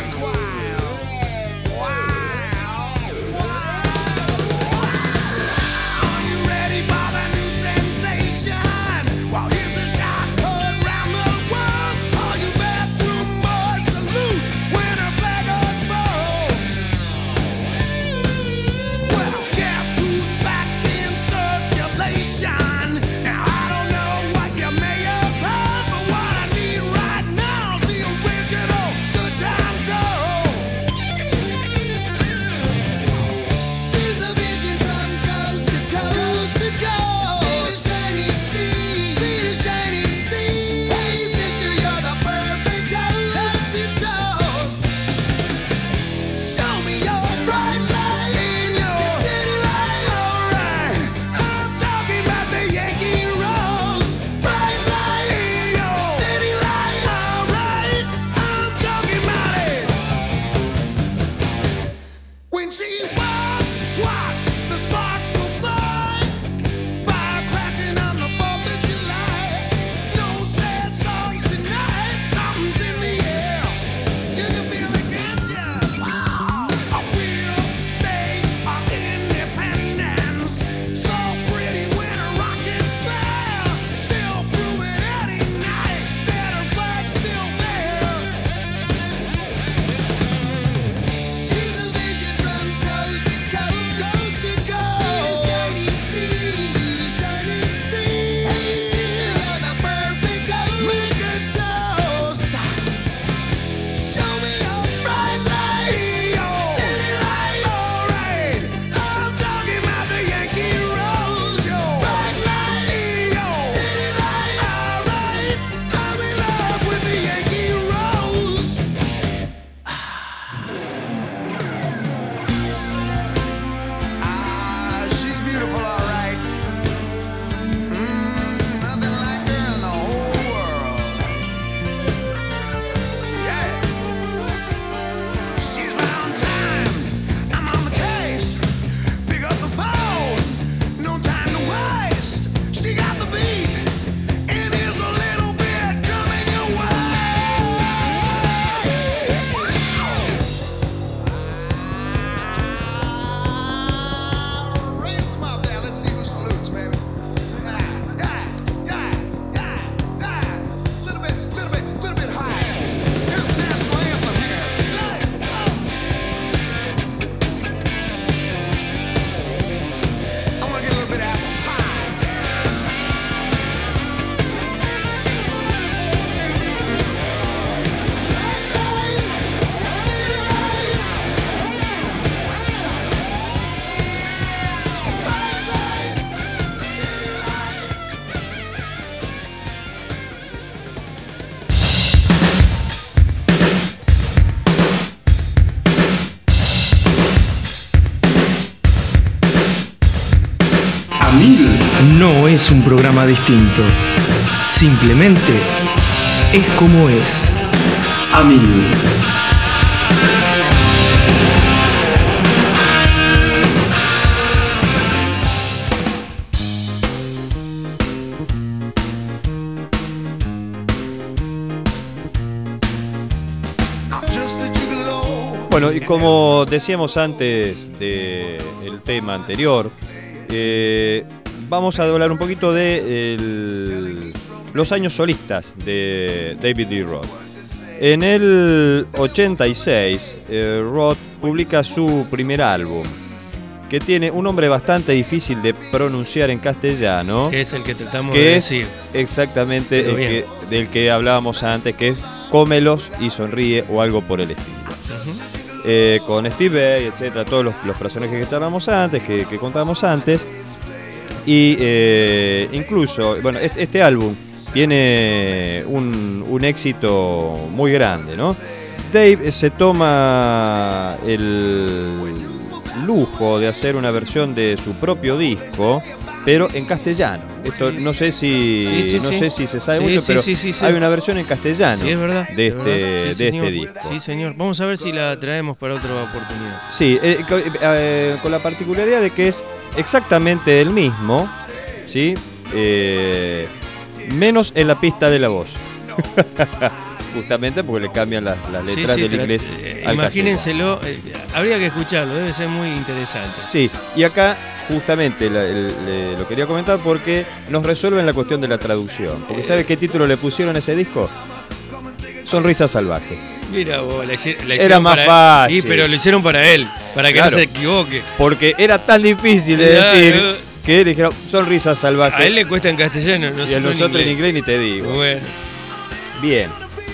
No es un programa distinto, simplemente es como es. A mil.
Bueno, y como decíamos antes del tema anterior, eh, vamos a hablar un poquito de el, los años solistas de David Lee Roth. En el ochenta y seis, eh, Roth publica su primer álbum, que tiene un nombre bastante difícil de pronunciar en castellano.
Que es el que tratamos
que
de
es
decir.
Exactamente el que, del que hablábamos antes, que es Cómelos y sonríe o algo por el estilo. Uh-huh. eh, con Steve Vai, etcétera, todos los, los personajes que charlamos antes, que, que contábamos antes. Y eh, incluso, bueno, este, este álbum tiene un, un éxito muy grande, ¿no? Dave se toma el lujo de hacer una versión de su propio disco, pero en castellano. Esto sí. no sé si sí, sí, no sí. sé si se sabe sí, mucho, sí, pero sí, sí, sí. hay una versión en castellano
sí, es verdad,
de este,
verdad. Sí,
de
señor.
este disco.
Sí, señor. Vamos a ver si la traemos para otra oportunidad.
Sí, eh, eh, con la particularidad de que es exactamente el mismo, ¿sí? Eh, menos en la pista de la voz. Justamente porque le cambian las, las letras sí, sí, del inglés
eh, al imagínenselo, eh, habría que escucharlo, debe ser muy interesante.
Sí, y acá justamente la, el, le, lo quería comentar porque nos resuelven la cuestión de la traducción. Porque ¿sabe qué título le pusieron a ese disco? Sonrisa salvaje.
Mira vos, la, hici- la
era más
para
fácil.
Sí, pero lo hicieron para él, para que claro, no se equivoque.
Porque era tan difícil de
claro,
decir que le dijeron Sonrisa salvaje.
A él le cuesta en castellano, no
y a nosotros en inglés. en inglés ni te digo.
Bueno.
Bien.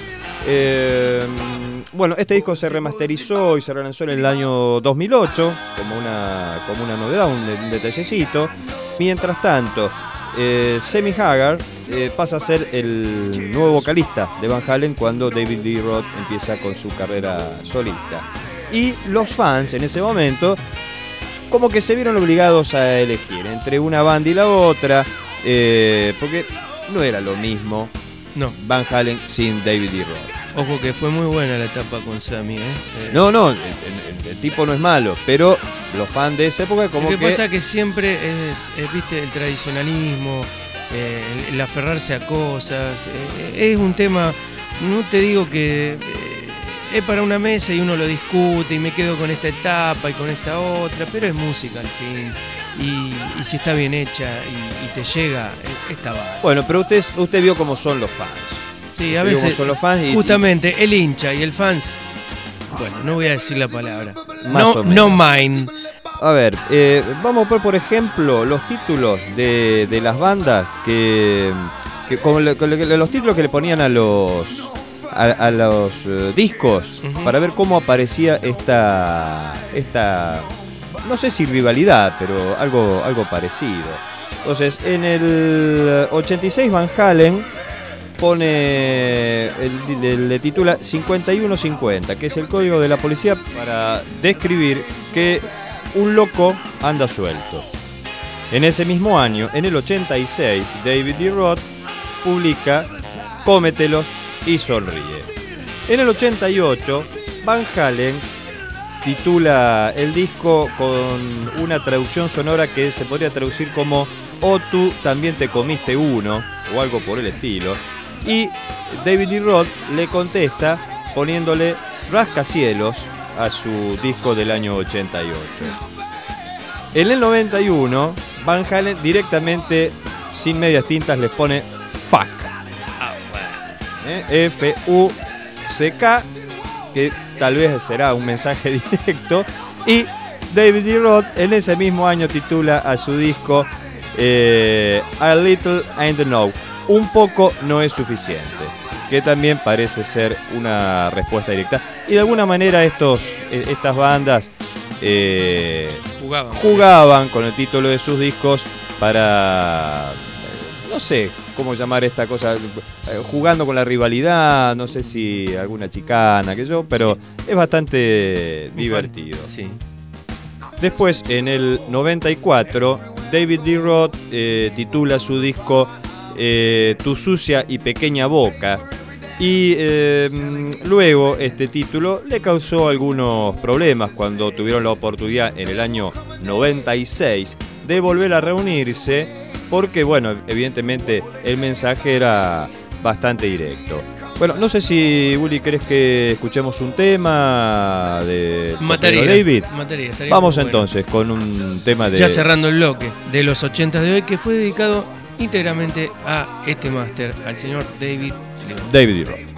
Eh, bueno, este disco se remasterizó y se relanzó en el año dos mil ocho como una, como una novedad, un, un detallecito. Mientras tanto, eh, Sammy Hagar eh, pasa a ser el nuevo vocalista de Van Halen cuando David Lee Roth empieza con su carrera solista. Y los fans en ese momento como que se vieron obligados a elegir entre una banda y la otra, eh, porque no era lo mismo.
No.
Van Halen sin David Lee Roth.
Ojo que fue muy buena la etapa con Sammy, ¿eh? eh
no, no, el, el, el tipo no es malo, pero los fans de esa época como
Lo que...
que...
pasa que siempre es, es viste, el tradicionalismo, eh, el, el aferrarse a cosas, eh, es un tema, no te digo que eh, es para una mesa y uno lo discute y me quedo con esta etapa y con esta otra, pero es música al fin. Y, y si está bien hecha y, y te llega, está bien.
Bueno, pero usted, usted vio cómo son los fans.
Sí, a veces,
son los fans y,
justamente, y... el hincha y el fans, bueno, no voy a decir la palabra.
Más
no,
o menos.
No mind.
A ver, eh, vamos a ver, por ejemplo, los títulos de, de las bandas que, que con, le, con le, los títulos que le ponían a los a, a los uh, discos, uh-huh, para ver cómo aparecía esta esta no sé si rivalidad, pero algo algo parecido. Entonces, en el ochenta y seis Van Halen pone, el, le, le titula cincuenta y uno cincuenta, que es el código de la policía para describir que un loco anda suelto. En ese mismo año, en el ochenta y seis, David Lee Roth publica Cómetelos y sonríe. En el ochenta y ocho, Van Halen titula el disco con una traducción sonora que se podría traducir como "O tú también te comiste uno", o algo por el estilo. Y David Lee Roth le contesta poniéndole Rascacielos a su disco del año ochenta y ocho. En el noventa y uno, Van Halen directamente, sin medias tintas, les pone Fuck. ¿Eh? F U C K, que tal vez será un mensaje directo. Y David Lee Roth en ese mismo año titula a su disco eh, A Little and No. Un poco no es suficiente, que también parece ser una respuesta directa. Y de alguna manera estos, estas bandas eh,
jugaban.
jugaban con el título de sus discos para, no sé cómo llamar esta cosa, jugando con la rivalidad, no sé si alguna chicana, que yo, pero sí, es bastante divertido.
Sí.
Después, en el noventa y cuatro, David Lee Roth eh, titula su disco Eh, Tu sucia y pequeña boca, y eh, luego este título le causó algunos problemas cuando tuvieron la oportunidad en el año noventa y seis de volver a reunirse, porque bueno, evidentemente el mensaje era bastante directo. Bueno, no sé si, Willy, ¿querés que escuchemos un tema de
Materia,
David?
Materia,
Vamos entonces bueno. con un tema de...
Ya cerrando el bloque de los ochentas de hoy, que fue dedicado íntegramente a este máster, al señor David Lee Roth.
David Lee Roth.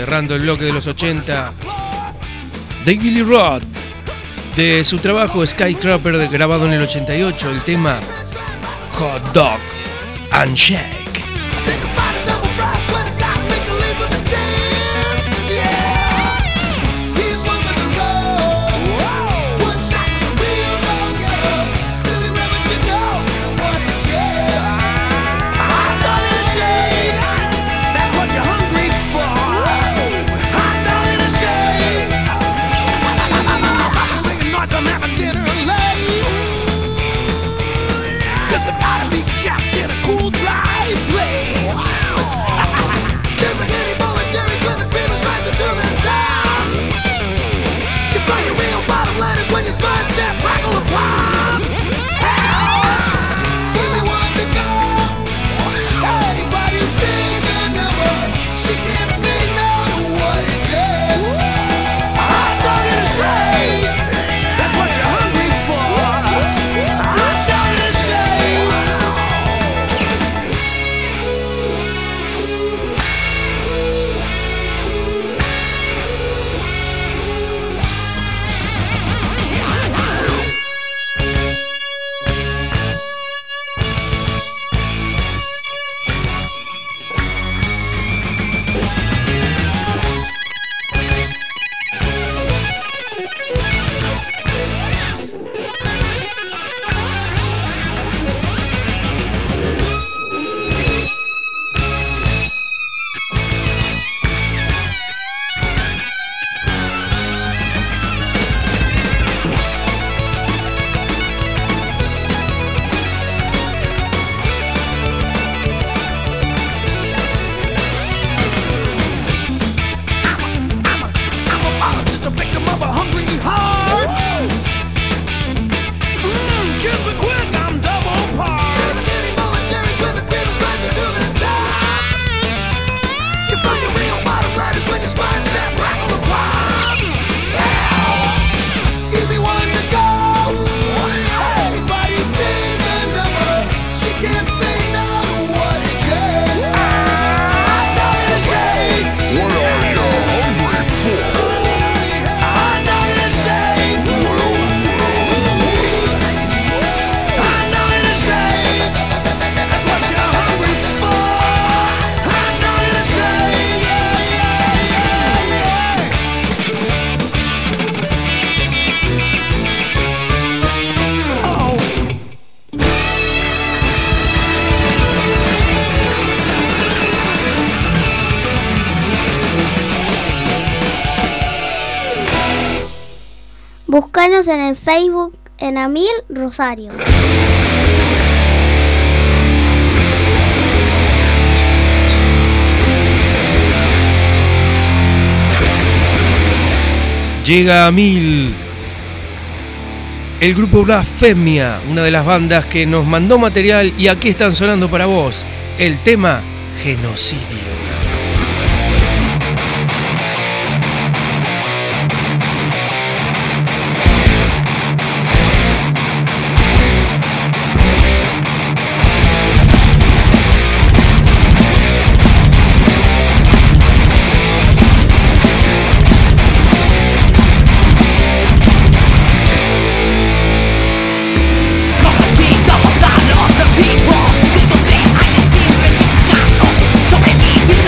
cerrando el bloque de los ochenta, David Lee Roth, de su trabajo Skyscraper, grabado en el ochenta y ocho, el tema Hot Dog and Shake.
Búscanos en el Facebook en Amil Rosario.
Llega a Mil el grupo Blasfemia, una de las bandas que nos mandó material, y aquí están sonando para vos el tema Genocidio.
People, siento de aire sin replicar. Sobreviví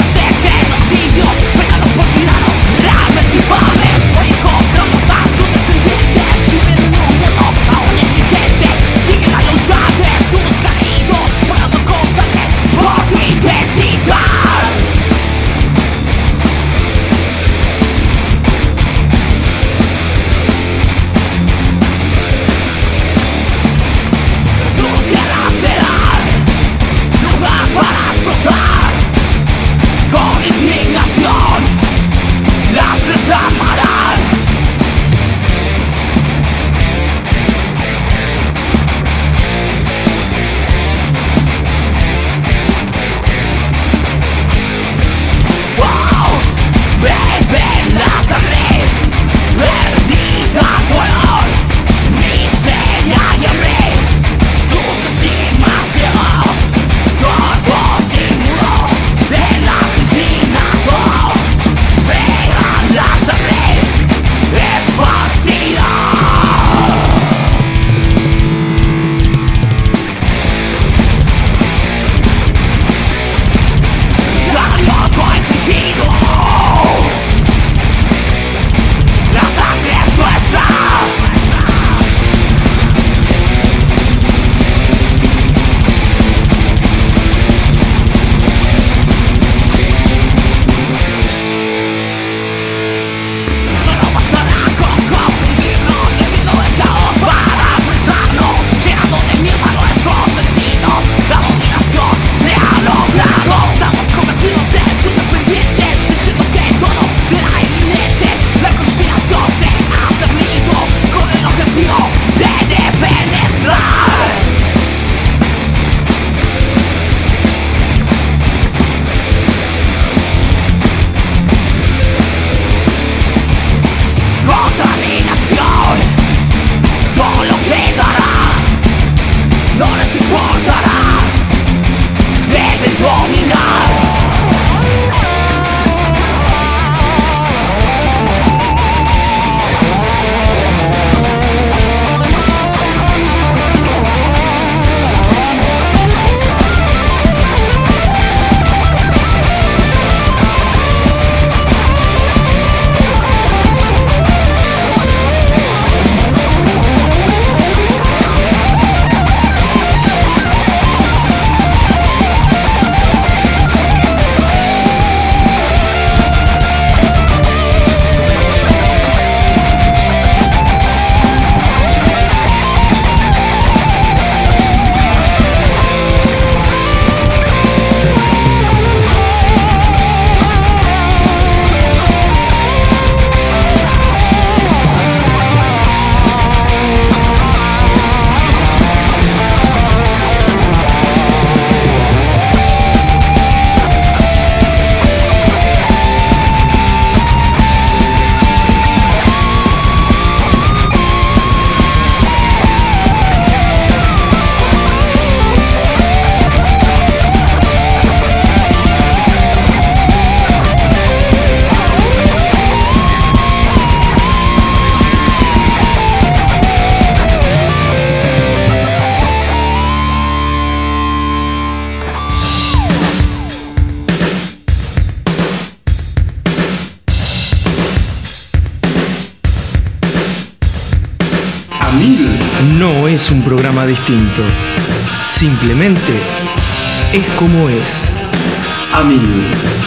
no es un programa distinto. Simplemente es como es. A mil.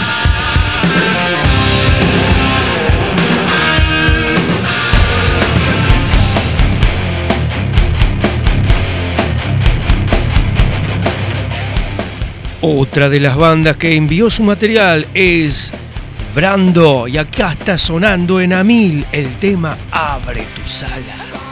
Otra de las bandas que envió su material es Brando, y acá está sonando en A Mil el tema Abre tus alas.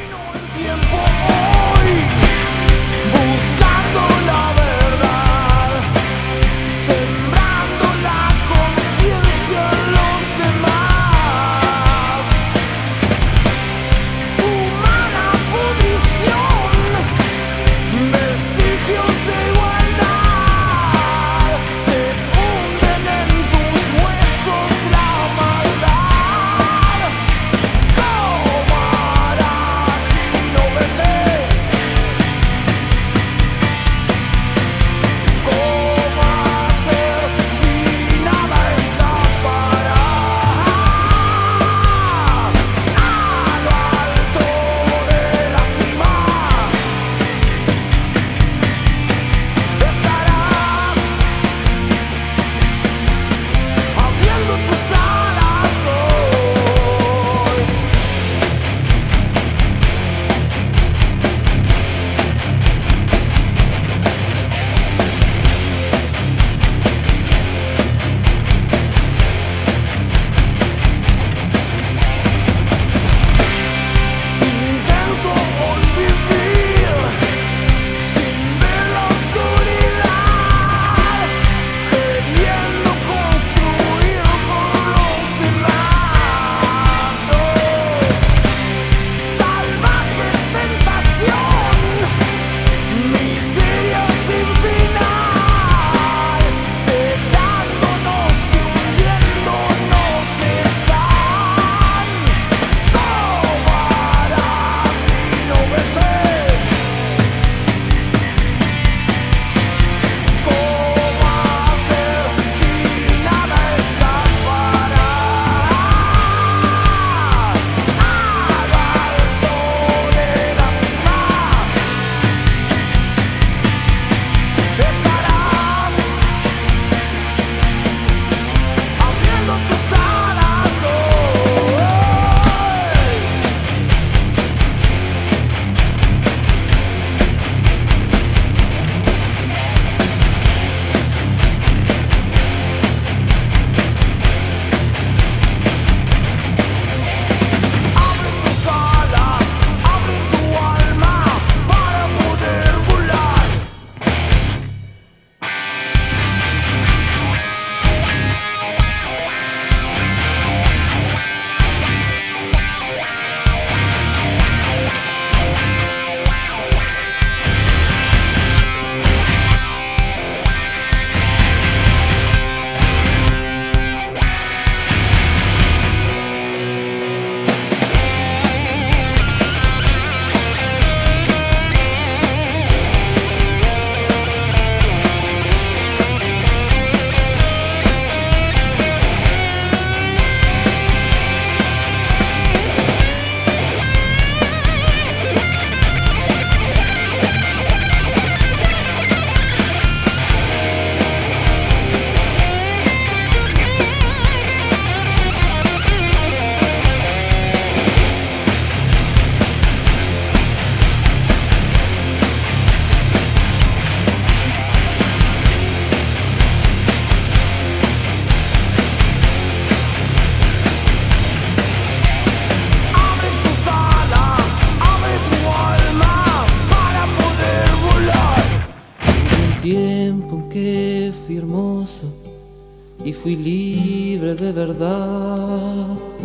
y fui libre de verdad.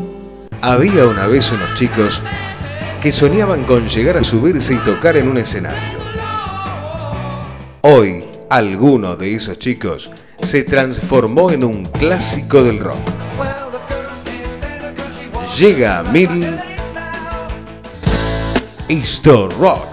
Había una vez unos chicos que soñaban con llegar a subirse y tocar en un escenario. Hoy, alguno de esos chicos se transformó en un clásico del rock. Llega a Mil Histo Rock.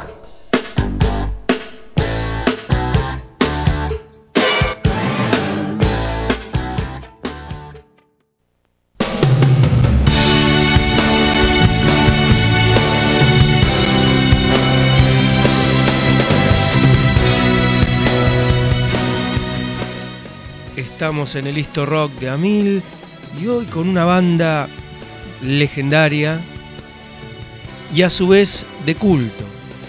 estamos en el Histo Rock de Amil y hoy con una banda legendaria y a su vez de culto.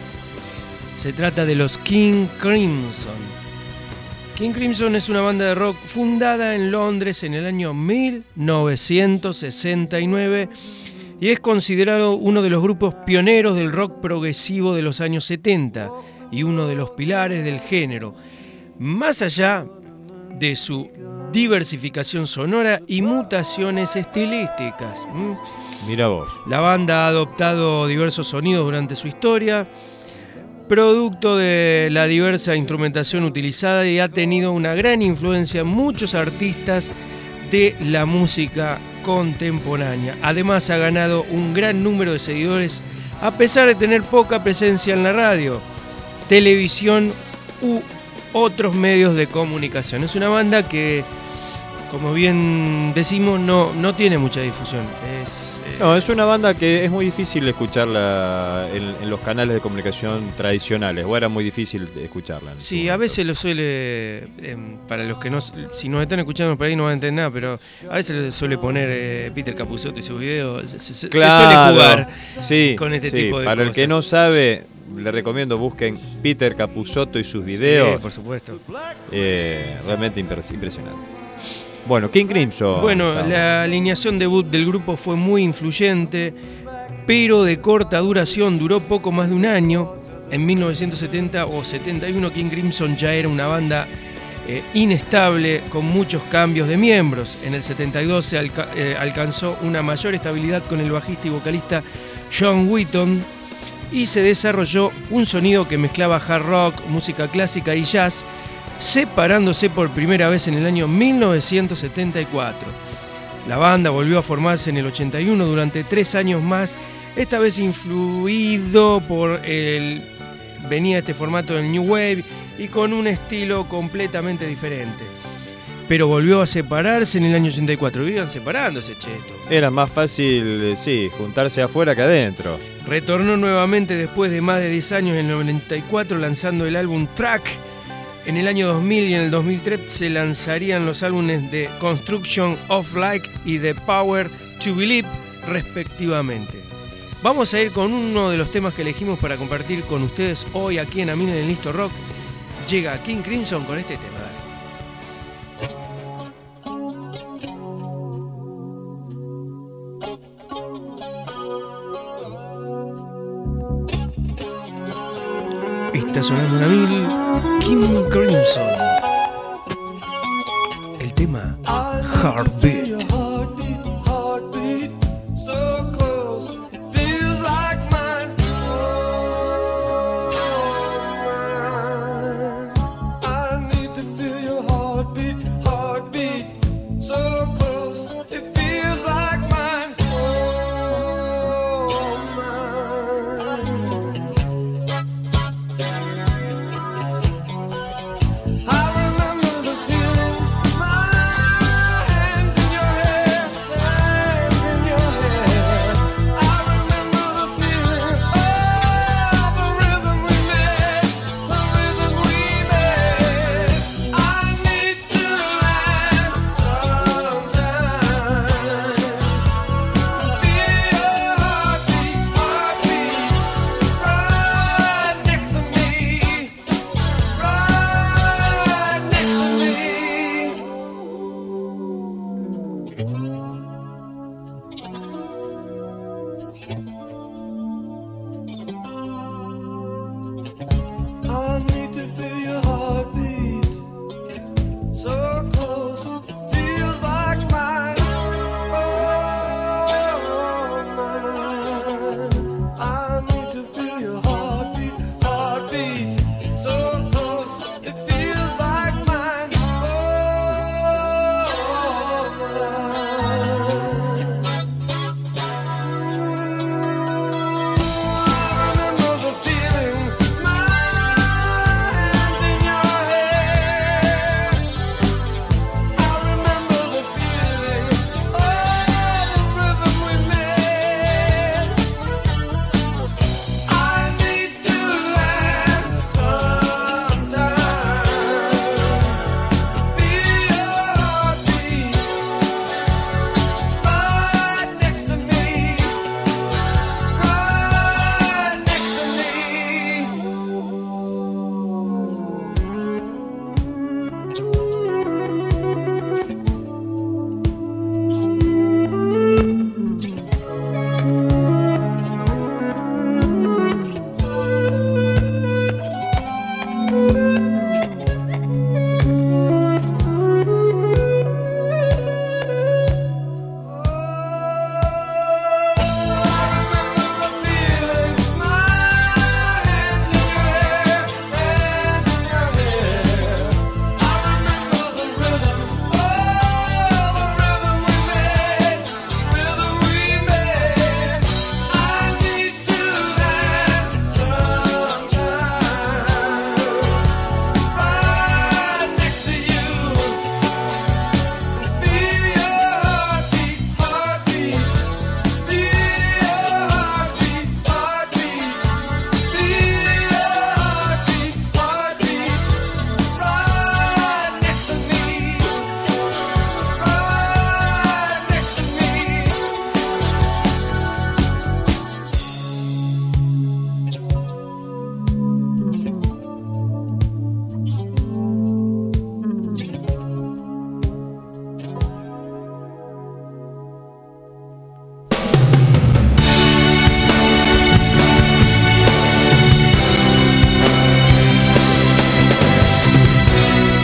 Se trata de los King Crimson. King Crimson es una banda de rock fundada en Londres en el año mil novecientos sesenta y nueve y es considerado uno de los grupos pioneros del rock progresivo de los años setenta y uno de los pilares del género, más allá de su diversificación sonora y mutaciones estilísticas. ¿Mm?
Mira vos.
La banda ha adoptado diversos sonidos durante su historia, producto de la diversa instrumentación utilizada, y ha tenido una gran influencia en muchos artistas de la música contemporánea. Además ha ganado un gran número de seguidores a pesar de tener poca presencia en la radio, televisión u otros medios de comunicación. Es una banda que, como bien decimos, no, no tiene mucha difusión. Es, eh...
No, es una banda que es muy difícil escucharla en, en los canales de comunicación tradicionales, o era muy difícil escucharla.
Sí, a veces lo suele, eh, para los que no, si nos están escuchando por ahí no van a entender nada, pero a veces le suele poner eh, Peter Capusotto y sus videos, se, se,
claro,
se suele jugar
sí,
con este
sí,
tipo de
para
cosas.
El que no sabe, le recomiendo busquen Peter Capusotto y sus videos.
Sí, por supuesto.
Eh, realmente impresionante. Bueno, King Crimson.
Bueno,
estamos.
La alineación debut del grupo fue muy influyente, pero de corta duración, duró poco más de un año. En mil novecientos setenta o setenta y uno, King Crimson ya era una banda eh, inestable, con muchos cambios de miembros. En el setenta y dos se alca- eh, alcanzó una mayor estabilidad con el bajista y vocalista John Wheaton, y se desarrolló un sonido que mezclaba hard rock, música clásica y jazz, separándose por primera vez en el año mil novecientos setenta y cuatro. La banda volvió a formarse en el ochenta y uno durante tres años más, esta vez influido por el... venía este formato del New Wave y con un estilo completamente diferente. Pero volvió a separarse en el año ochenta y cuatro. Vivían separándose, cheto.
Era más fácil, sí, juntarse afuera que adentro.
Retornó nuevamente después de más de diez años en el noventa y cuatro, lanzando el álbum Track. En el año dos mil y en el dos mil tres se lanzarían los álbumes de Construction of Light y The Power to Believe, respectivamente. Vamos a ir con uno de los temas que elegimos para compartir con ustedes hoy aquí en Amil en el Histo Rock. Llega King Crimson con este tema. Está sonando en Amil, King Crimson. El tema Heartbeat.
I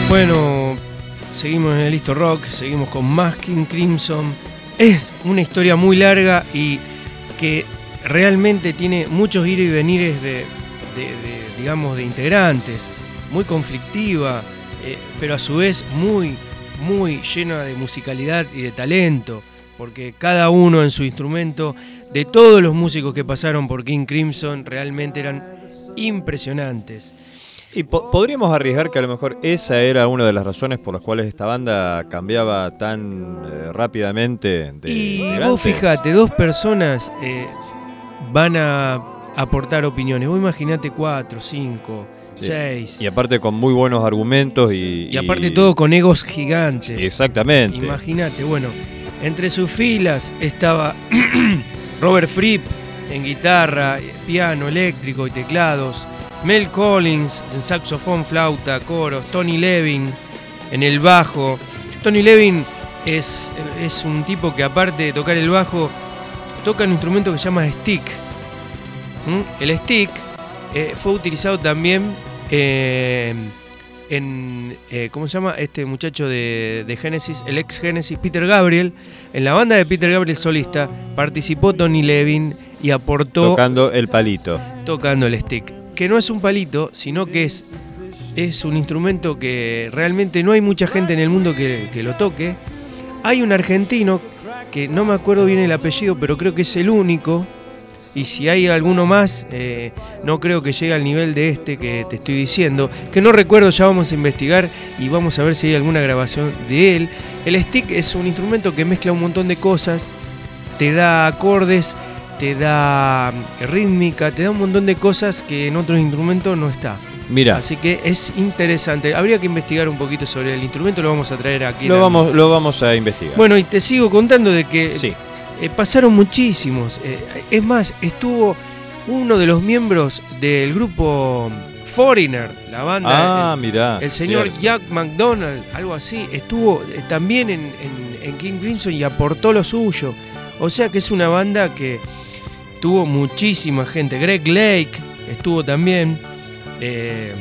Bueno, seguimos en el Listo Rock, seguimos con más King Crimson. Es una historia muy larga y que realmente tiene muchos ir y venires de, de, de digamos, de integrantes, muy conflictiva, eh, pero a su vez muy, muy llena de musicalidad y de talento, porque cada uno en su instrumento, de todos los músicos que pasaron por King Crimson, realmente eran impresionantes.
Y po- podríamos arriesgar que a lo mejor esa era una de las razones por las cuales esta banda cambiaba tan eh, rápidamente de
Y
integrantes.
vos fíjate, dos personas eh, van a aportar opiniones. Vos imaginate cuatro, cinco,
Sí.
seis.
Y aparte con muy buenos argumentos y...
Y aparte todo con egos gigantes.
Exactamente.
Imagínate, bueno, entre sus filas estaba Robert Fripp en guitarra, piano eléctrico y teclados, Mel Collins en saxofón, flauta, coros, Tony Levin en el bajo. Tony Levin es, es un tipo que aparte de tocar el bajo, toca un instrumento que se llama stick. ¿Mm? El stick eh, fue utilizado también eh, en, eh, ¿cómo se llama? Este muchacho de, de Genesis, el ex Genesis, Peter Gabriel. En la banda de Peter Gabriel solista participó Tony Levin y aportó...
Tocando el palito.
Tocando el stick. Que no es un palito, sino que es, es un instrumento que realmente no hay mucha gente en el mundo que, que lo toque. Hay un argentino, que no me acuerdo bien el apellido, pero creo que es el único. Y si hay alguno más, eh, no creo que llegue al nivel de este que te estoy diciendo. Que no recuerdo, ya vamos a investigar y vamos a ver si hay alguna grabación de él. El stick es un instrumento que mezcla un montón de cosas, te da acordes, te da rítmica, te da un montón de cosas que en otros instrumentos no está.
Mira.
Así que es interesante. Habría que investigar un poquito sobre el instrumento, lo vamos a traer aquí.
Lo vamos, lo vamos a investigar.
Bueno, y te sigo contando de que
sí.
eh, pasaron muchísimos. Eh, es más, estuvo uno de los miembros del grupo Foreigner, la banda.
Ah,
el,
mirá.
El señor
cierto.
Jack McDonald, algo así. Estuvo eh, también en, en, en King Crimson y aportó lo suyo. O sea que es una banda que tuvo muchísima gente. Greg Lake estuvo también. Eh,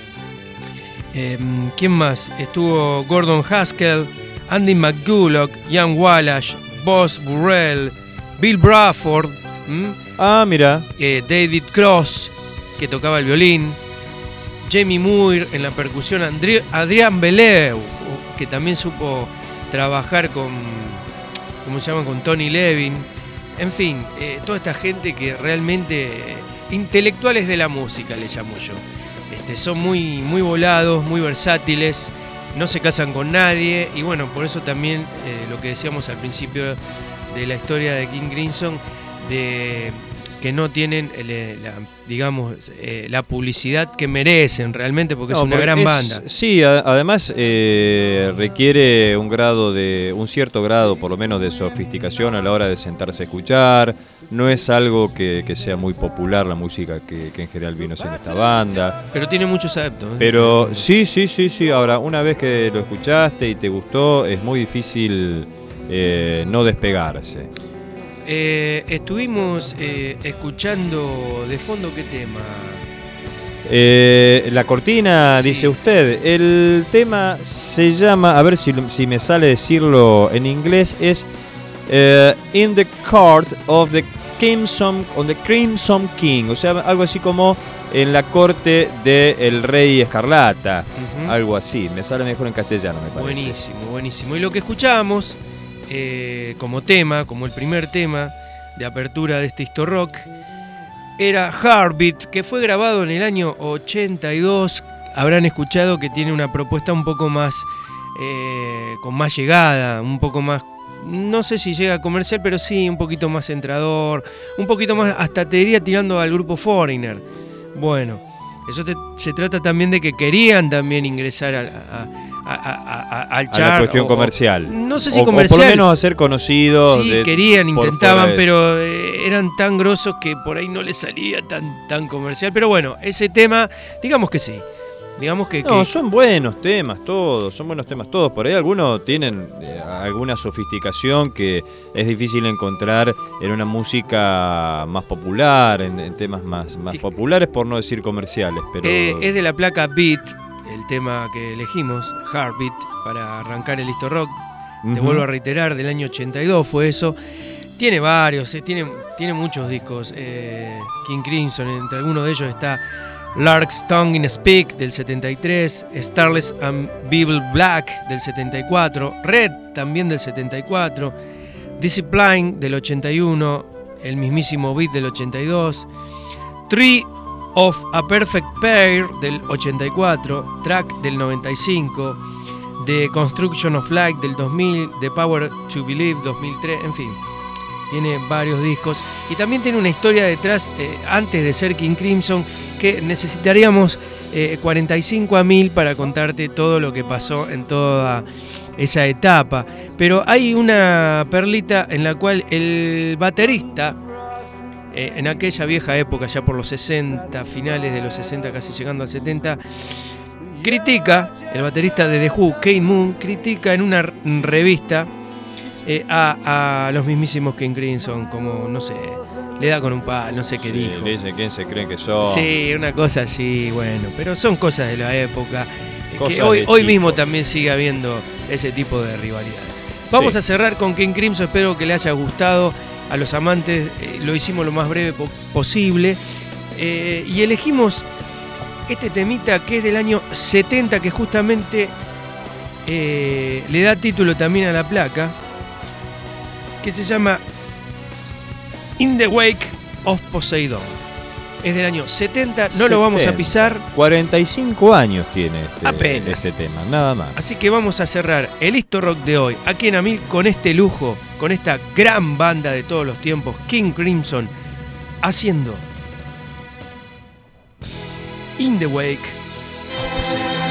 eh, ¿Quién más? Estuvo Gordon Haskell, Andy McGulloch, Ian Wallace, Boss Burrell, Bill Bruford. ¿m?
Ah, mira.
Eh, David Cross, que tocaba el violín. Jamie Muir en la percusión. Andri- Adrián Beleu, que también supo trabajar con, ¿cómo se llama? Con Tony Levin. En fin, eh, toda esta gente que realmente eh, intelectuales de la música, le llamo yo. Este, son muy, muy volados, muy versátiles, no se casan con nadie y bueno, por eso también eh, lo que decíamos al principio de la historia de King Crimson, de que no tienen, eh, la, digamos, eh, la publicidad que merecen realmente, porque
No,
es una gran
es,
banda.
Sí, a, además eh, requiere un grado de, un cierto grado por lo menos de sofisticación a la hora de sentarse a escuchar. No es algo que, que sea muy popular la música que, que en general vino en esta banda.
Pero tiene muchos adeptos. ¿eh?
Pero sí, sí, sí, sí. Ahora, una vez que lo escuchaste y te gustó, es muy difícil eh, no despegarse.
Eh, estuvimos eh, escuchando de fondo, ¿qué tema?
Eh, la cortina,
Sí.
dice usted. El tema se llama, a ver si, si me sale decirlo en inglés, es eh, In the Court of the Crimson, on the Crimson King. O sea, algo así como en la corte del Rey Escarlata.
Uh-huh.
Algo así. Me sale mejor en castellano, me parece.
Buenísimo, buenísimo. Y lo que escuchábamos eh, como tema, como el primer tema de apertura de este Histo Rock, era Heartbeat, que fue grabado en el año ochenta y dos. Habrán escuchado que tiene una propuesta un poco más, eh, con más llegada, un poco más, no sé si llega a comercial, pero sí un poquito más centrador, un poquito más, hasta te diría tirando al grupo Foreigner. Bueno, eso te, se trata también de que querían también ingresar a, a, a, a, a, al chart.
A la cuestión
o,
comercial.
No sé si
o,
comercial.
O por lo menos a ser conocidos.
Sí,
de,
querían,
por
intentaban,
fuera de eso.
pero eh, eran tan grosos que por ahí no les salía tan, tan comercial. Pero bueno, ese tema, digamos que sí. Digamos que,
No,
que
son buenos temas todos, son buenos temas todos. Por ahí algunos tienen eh, alguna sofisticación que es difícil encontrar en una música más popular, en, en temas más, más populares, por no decir comerciales. Pero
eh, es de la placa Beat, el tema que elegimos, Heartbeat, para arrancar el Listo Rock.
Uh-huh.
Te vuelvo a reiterar, del año ochenta y dos fue eso. Tiene varios, eh, tiene, tiene muchos discos. Eh, King Crimson, entre algunos de ellos está Lark's Tongue in Speak del setenta y tres, Starless and Bible Black del setenta y cuatro, Red también del setenta y cuatro, Discipline del ochenta y uno, el mismísimo Beat del ochenta y dos, Tree of a Perfect Pair del ochenta y cuatro, Track del noventa y cinco, The Construction of Light del dos mil, The Power to Believe dos mil tres, en fin, tiene varios discos y también tiene una historia detrás, eh, antes de ser King Crimson, que necesitaríamos eh, cuarenta y cinco a mil para contarte todo lo que pasó en toda esa etapa, pero hay una perlita en la cual el baterista, eh, en aquella vieja época, ya por los sesenta, finales de los sesenta, casi llegando al setenta, critica, el baterista de The Who, Keith Moon, critica en una revista eh, a, a los mismísimos King Crimson, como, no sé, le da con un palo, no sé qué
sí,
dijo.
Le dice quién se creen que son.
Sí, una cosa así, bueno, pero son cosas de la época,
Cosas
que hoy,
de
hoy
chicos.
mismo también sigue habiendo ese tipo de rivalidades. Vamos
Sí.
a cerrar con King Crimson, espero que le haya gustado a los amantes, eh, lo hicimos lo más breve po- posible, eh, y elegimos este temita que es del año setenta, que justamente eh, le da título también a la placa, que se llama In the Wake of Poseidon. Es del año setenta, no lo vamos a
setenta.
pisar.
cuarenta y cinco años tiene este,
Apenas.
este tema, nada más.
Así que vamos a cerrar el Listo Rock de hoy, aquí en Amil, con este lujo, con esta gran banda de todos los tiempos, King Crimson, haciendo In the Wake of Poseidon.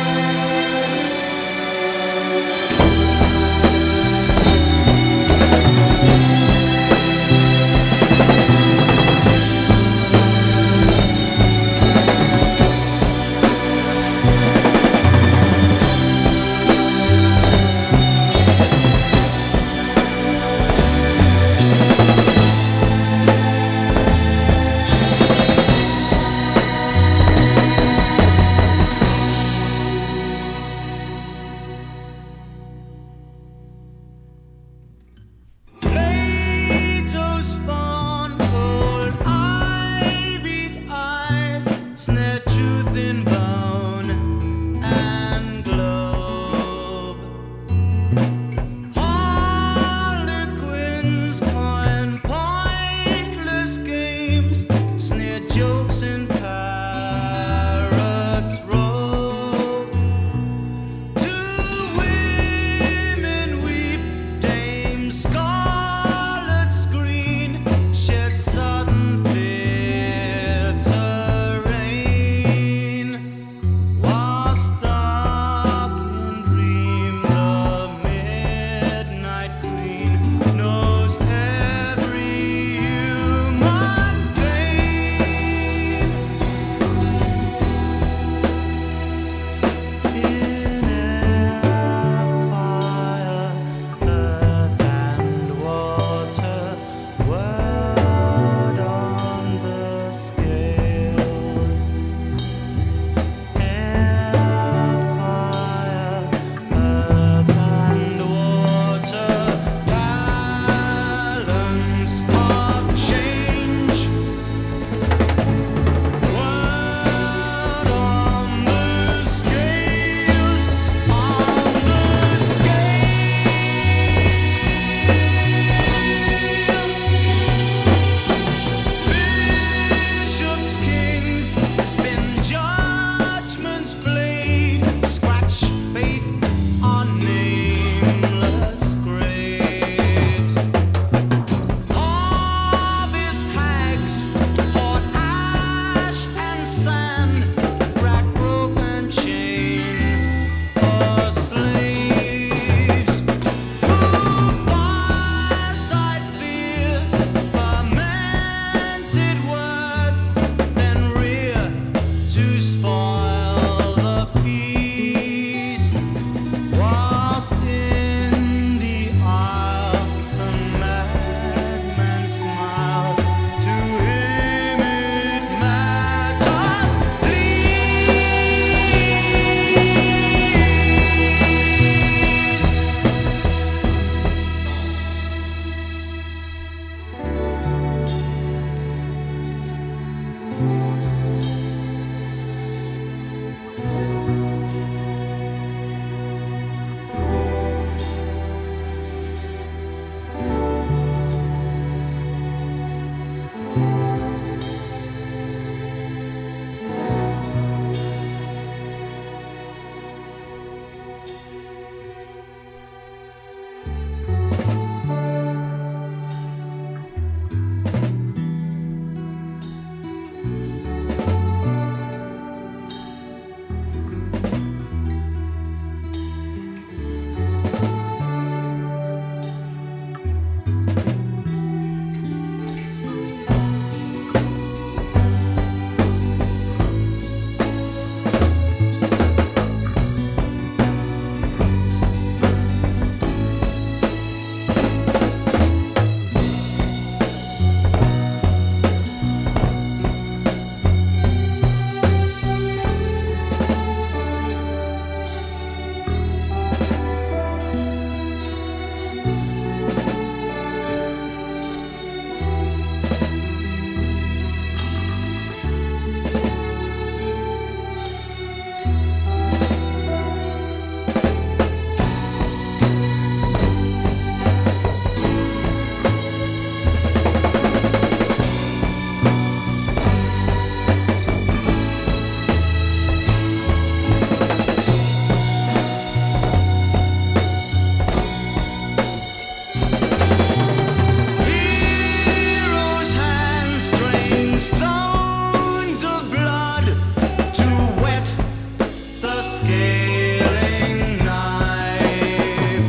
scaling knife.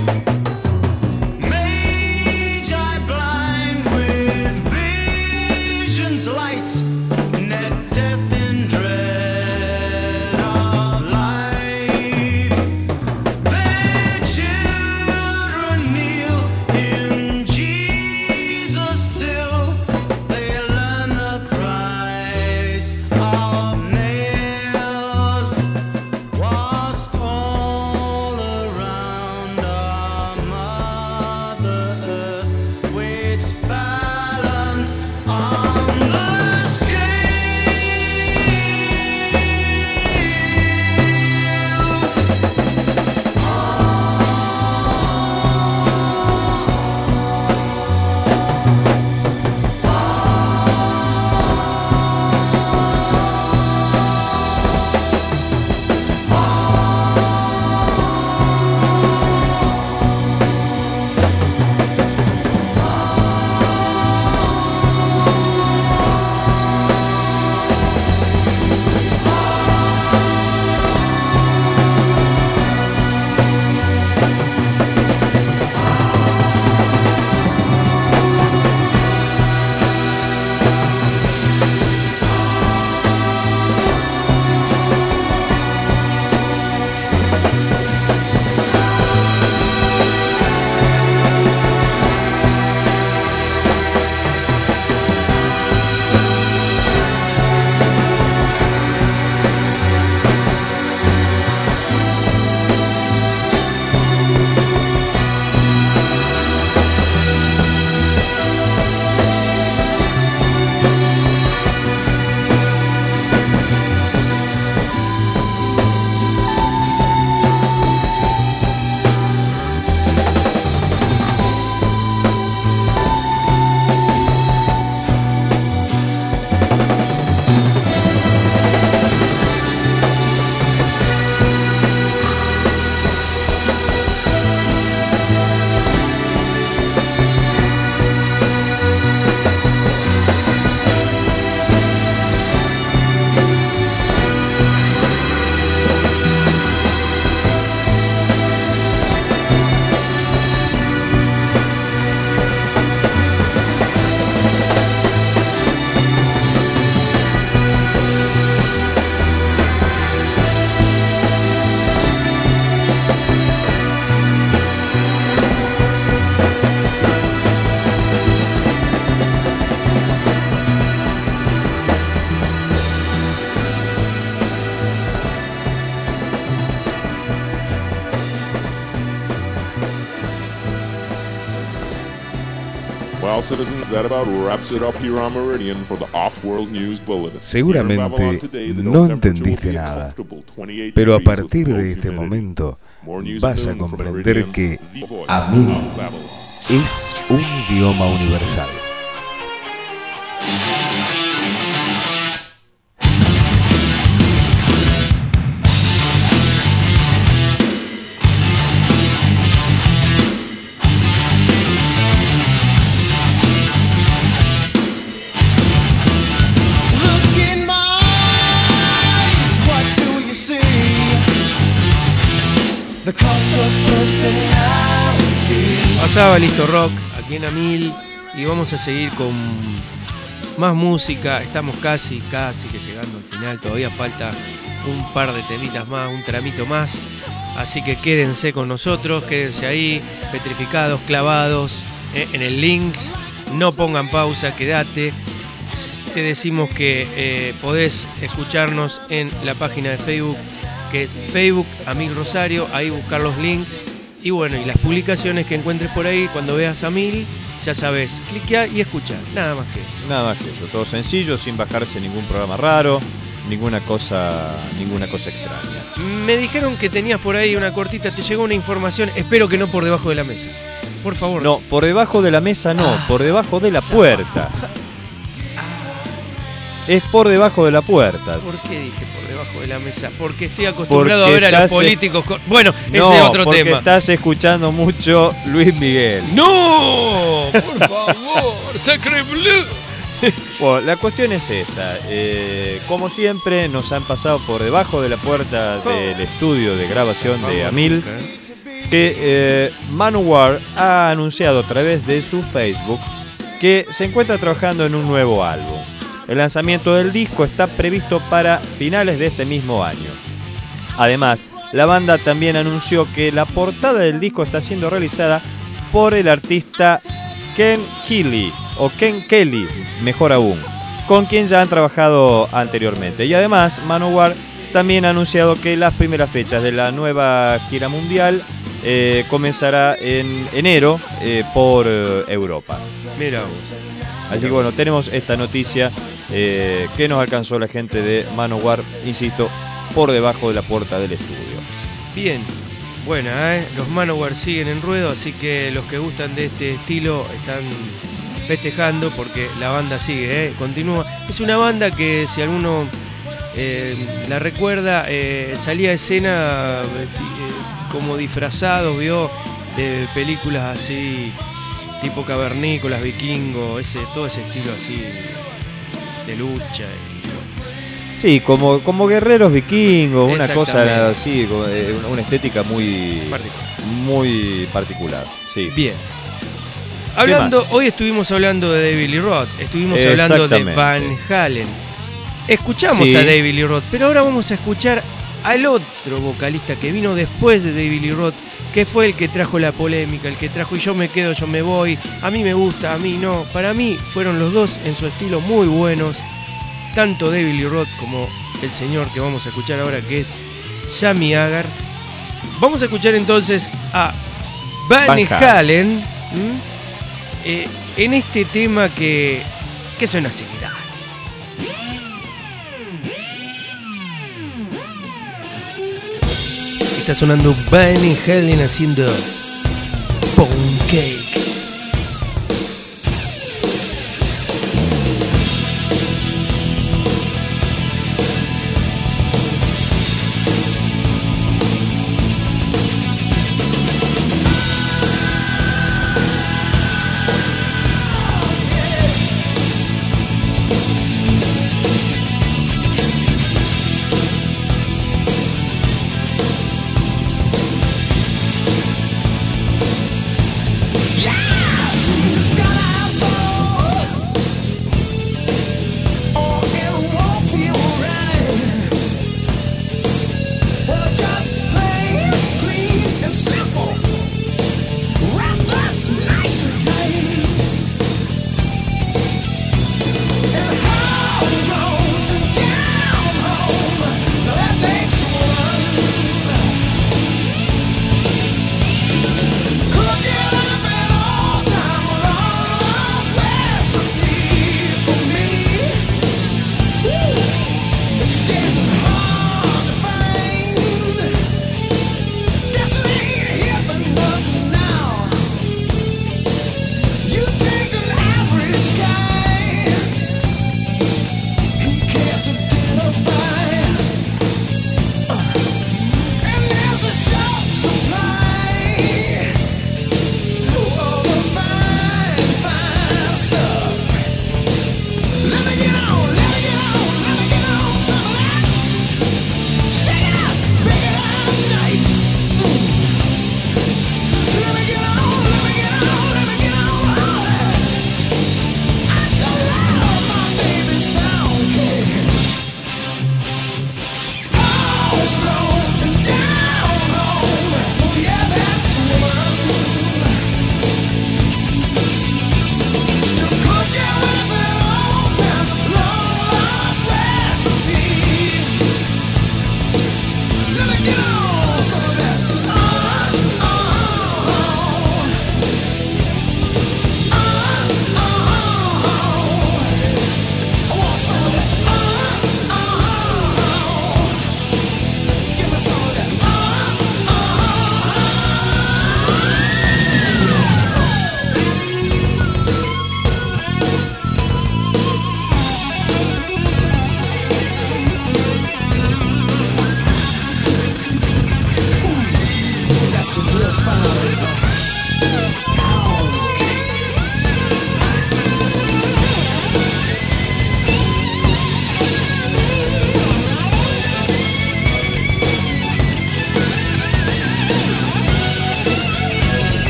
Mage I blind with visions light, net death in dread of life. Their children kneel in Jesus still, they learn the price of nails. Washed all around our Mother Earth, which balanced on the
Well, citizens, that about wraps it up here on Meridian for the Off-World News Bulletin.
Seguramente no entendiste nada, pero a partir de este momento vas a comprender que Amil es un idioma universal.
Pasaba Listo Rock aquí en Amil y vamos a seguir con más música. Estamos casi, casi que llegando al final. Todavía falta un par de temitas más, un tramito más. Así que quédense con nosotros, quédense ahí, petrificados, clavados eh, en el links. No pongan pausa, quédate. Te decimos que eh, podés escucharnos en la página de Facebook, que es Facebook Amil Rosario. Ahí buscar los links. Y bueno, y las publicaciones que encuentres por ahí, cuando veas Amil, ya sabes, cliquea y escucha, nada más que eso.
Nada más que eso, todo sencillo, sin bajarse ningún programa raro, ninguna cosa, ninguna cosa extraña.
Me dijeron que tenías por ahí una cortita, te llegó una información, espero que no por debajo de la mesa. Por favor.
No, por debajo de la mesa no, ah, por debajo de la puerta. Es por debajo de la puerta.
¿Por qué dije por debajo de la mesa? Porque estoy acostumbrado porque a ver a los políticos... Con... Bueno,
no,
ese es otro
porque
tema.
Estás escuchando mucho Luis Miguel.
¡No! Por favor, Sacre Bleu.
Bueno, la cuestión es esta. Eh, como siempre, nos han pasado por debajo de la puerta del estudio de grabación de Amil que eh, Manowar ha anunciado a través de su Facebook que se encuentra trabajando en un nuevo álbum. El lanzamiento del disco está previsto para finales de este mismo año. Además, la banda también anunció que la portada del disco está siendo realizada por el artista Ken Kelly, o Ken Kelly, mejor aún, con quien ya han trabajado anteriormente. Y además, Manowar también ha anunciado que las primeras fechas de la nueva gira mundial eh, comenzará en enero eh, por eh, Europa.
Mira vos.
Así que bueno, tenemos esta noticia eh, que nos alcanzó la gente de Manowar, insisto, por debajo de la puerta del estudio.
Bien, buena, ¿eh? Los Manowar siguen en ruedo, así que los que gustan de este estilo están festejando porque la banda sigue, ¿eh? Continúa. Es una banda que si alguno eh, la recuerda, eh, salía a escena eh, como disfrazados, vio, de películas así, tipo cavernícolas, vikingos, ese, todo ese estilo así de lucha.
Sí, como, como guerreros vikingos, una cosa así, una estética muy particular. muy particular. Sí.
Bien. Hablando, hoy estuvimos hablando de David Lee Roth, estuvimos hablando de Van Halen. Escuchamos sí. a David Lee Roth, pero ahora vamos a escuchar al otro vocalista que vino después de David Lee Roth, que fue el que trajo la polémica, el que trajo y yo me quedo, yo me voy, a mí me gusta, a mí no. Para mí fueron los dos en su estilo muy buenos. Tanto David Lee Roth como el señor que vamos a escuchar ahora, que es Sammy Hagar. Vamos a escuchar entonces a Van, Van Halen eh, en este tema que, que suena así. Está sonando Van Halen haciendo Pound Cake.
Yeah.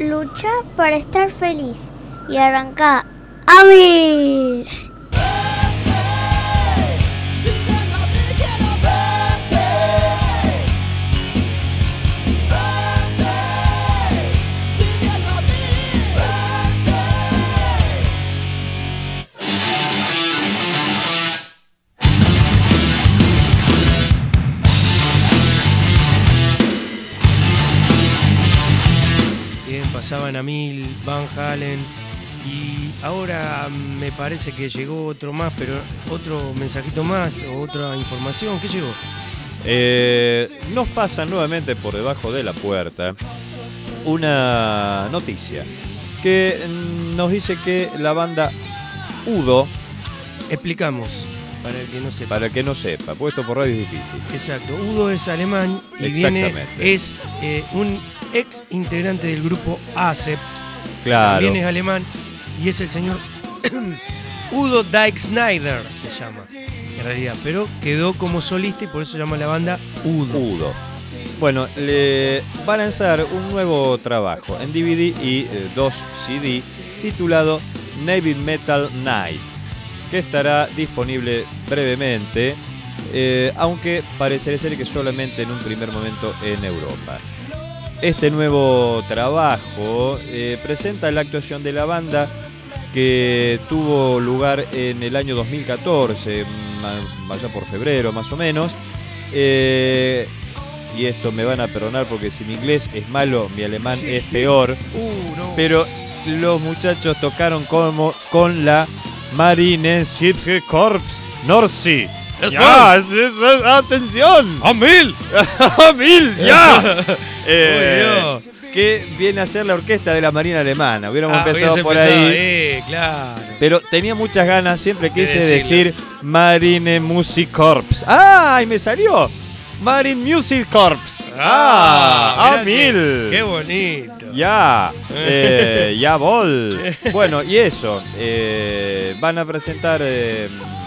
lucha para estar feliz y arranca a mí.
Pasaban a Mil, Van Halen, y ahora me parece que llegó otro más, pero otro mensajito más o otra información. ¿Qué llegó?
Eh, nos pasa nuevamente por debajo de la puerta una noticia que nos dice que la banda Udo...
Explicamos, para el que no sepa.
Para el que no sepa, puesto por radio es difícil.
Exacto, Udo es alemán y viene, es eh, un ex integrante del grupo ASEP.
Claro.
También es alemán y es el señor Udo Dijksnyder, se llama en realidad, pero quedó como solista y por eso se llama la banda Udo.
Udo. Bueno, le va a lanzar un nuevo trabajo en D V D y eh, dos C D titulado Navy Metal Night, que estará disponible brevemente, eh, aunque parecería ser que solamente en un primer momento en Europa. Este nuevo trabajo eh, presenta la actuación de la banda que tuvo lugar en el año dos mil catorce, allá por febrero más o menos. Eh, y esto me van a perdonar porque si mi inglés es malo, mi alemán sí. es peor.
Uh, no.
Pero los muchachos tocaron como con la Marineskorps Nordsee. ¡Ya! Es, es, es, ¡atención!
¡A mil!
¡A mil! ¡Ya! eh, que viene a ser la orquesta de la Marina Alemana. Hubiéramos ah, empezado por empezado, ahí.
Eh, claro.
Pero tenía muchas ganas, siempre quise decir Marine Music Corps. ¡Ah! Y me salió. Marine Music Corps. ¡Ah! ¡A mil!
¡Qué bonito!
Ya. Eh, ya vol. Bueno, y eso. Eh, van a presentar. Eh,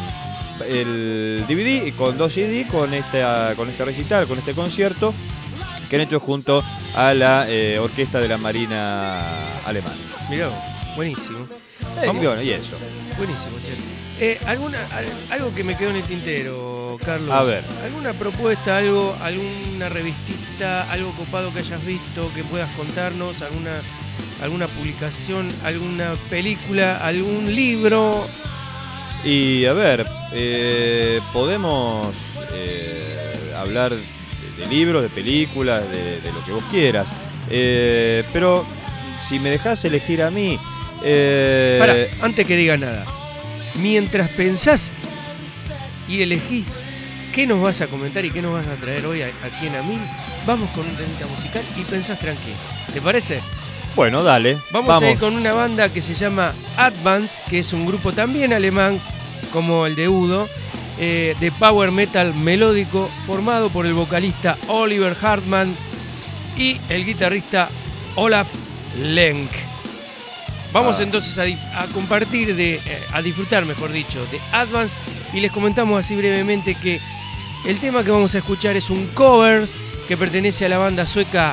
el D V D con dos C D con esta, con este recital, con este concierto que han hecho junto a la eh, orquesta de la Marina Alemana.
Mirá, buenísimo.
Eh, bueno, y eso.
Buenísimo, che. Eh, alguna, algo que me quedó en el tintero, Carlos.
A ver.
¿Alguna propuesta, algo, alguna revistita, algo copado que hayas visto, que puedas contarnos? ¿Alguna, alguna publicación, alguna película, algún libro?
Y a ver, eh, podemos eh, hablar de, de libros, de películas, de, de lo que vos quieras. Eh, pero si me dejás elegir a mí... Eh...
Pará, antes que diga nada. Mientras pensás y elegís qué nos vas a comentar y qué nos vas a traer hoy aquí en Amil, vamos con un temita musical y pensás tranquilo. ¿Te parece?
Bueno, dale.
Vamos,
vamos
a ir con una banda que se llama Advance, que es un grupo también alemán, como el de Udo, eh, de power metal melódico, formado por el vocalista Oliver Hartmann y el guitarrista Olaf Lenk. Vamos ah. entonces a, a compartir, de, eh, a disfrutar, mejor dicho, de Advance, y les comentamos así brevemente que el tema que vamos a escuchar es un cover que pertenece a la banda sueca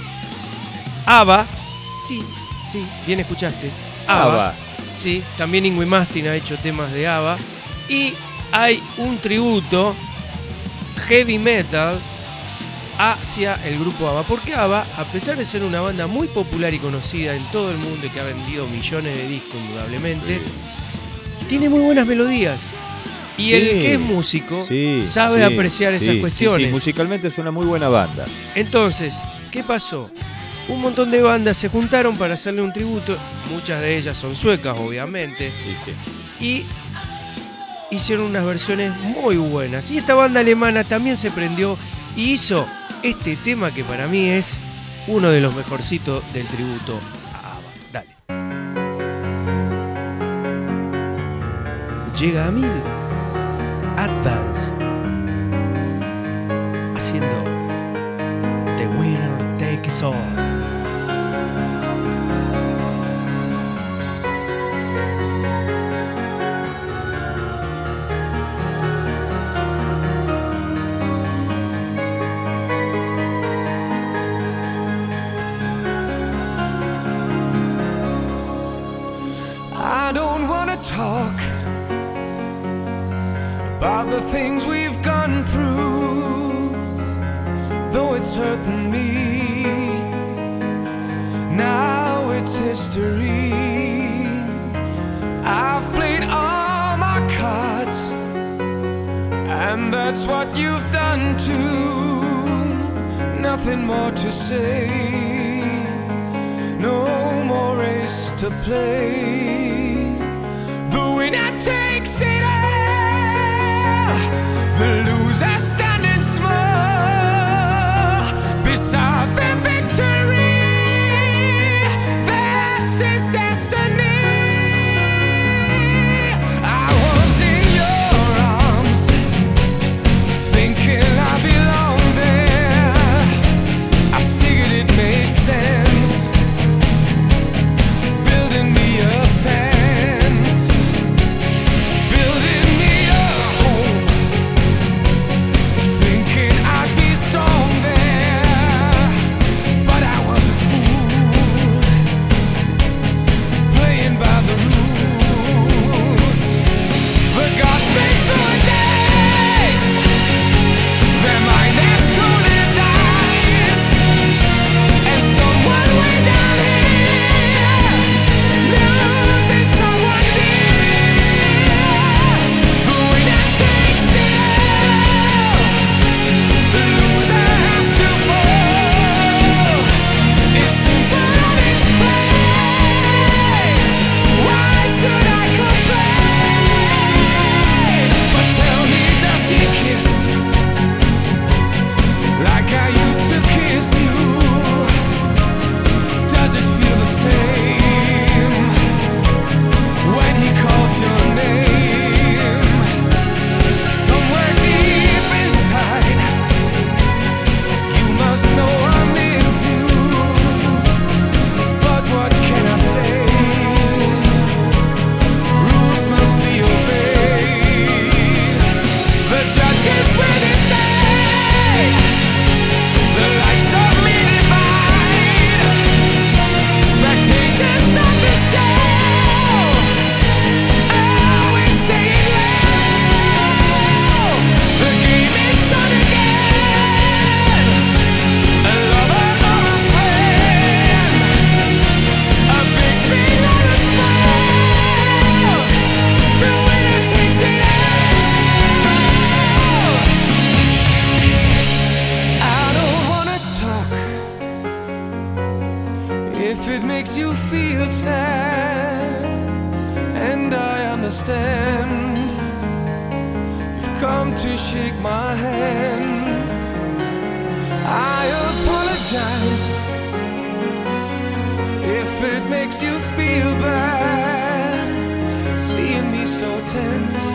ABBA. Sí, sí, bien escuchaste. ABBA. ABBA. Sí, también Yngwie Malmsteen ha hecho temas de ABBA. Y hay un tributo heavy metal hacia el grupo ABBA. Porque ABBA, a pesar de ser una banda muy popular y conocida en todo el mundo y que ha vendido millones de discos indudablemente, sí. tiene muy buenas melodías. Y sí, el que es músico sí, sabe sí, apreciar sí, esas cuestiones.
Sí, sí, musicalmente es una muy buena banda.
Entonces, ¿qué pasó? Un montón de bandas se juntaron para hacerle un tributo. Muchas de ellas son suecas, obviamente.
Sí, sí.
Y hicieron unas versiones muy buenas. Y esta banda alemana también se prendió y hizo este tema que para mí es uno de los mejorcitos del tributo a ABBA. Dale. Llega a mil. Advance. Haciendo The Winner Takes All.
wanna talk about the things we've gone through, though it's hurting me. Now it's history. I've played all my cards, and that's what you've done too. Nothing more to say, no more race to play. The winner takes it all, the loser standing small beside the victory. That's his destiny. I was in your arms, thinking I belonged there. I figured it made sense, building me a fence, building me a home, thinking I'd be strong there. But I was a fool, playing by the rules. The gods make through days, their mind as cool as ice, and someone way down here loses someone dear. The winner takes it all, the loser has to fall. It's simple on its plain. Why should I complain? But tell me, does he kiss like I used to kiss you? Does it feel the same when he calls your name? Somewhere deep inside, you must know I miss you. But what can I say? Rules must be obeyed. The judges will decide. The likes of me divide. Spectators of the show, always staying low. The game is on again. A lover or a friend, a big thing or a small, the winner takes it all. I don't wanna talk if it makes you feel sad, and I understand. You've come to shake my hand. I apologize if it makes you feel bad, seeing me so tense,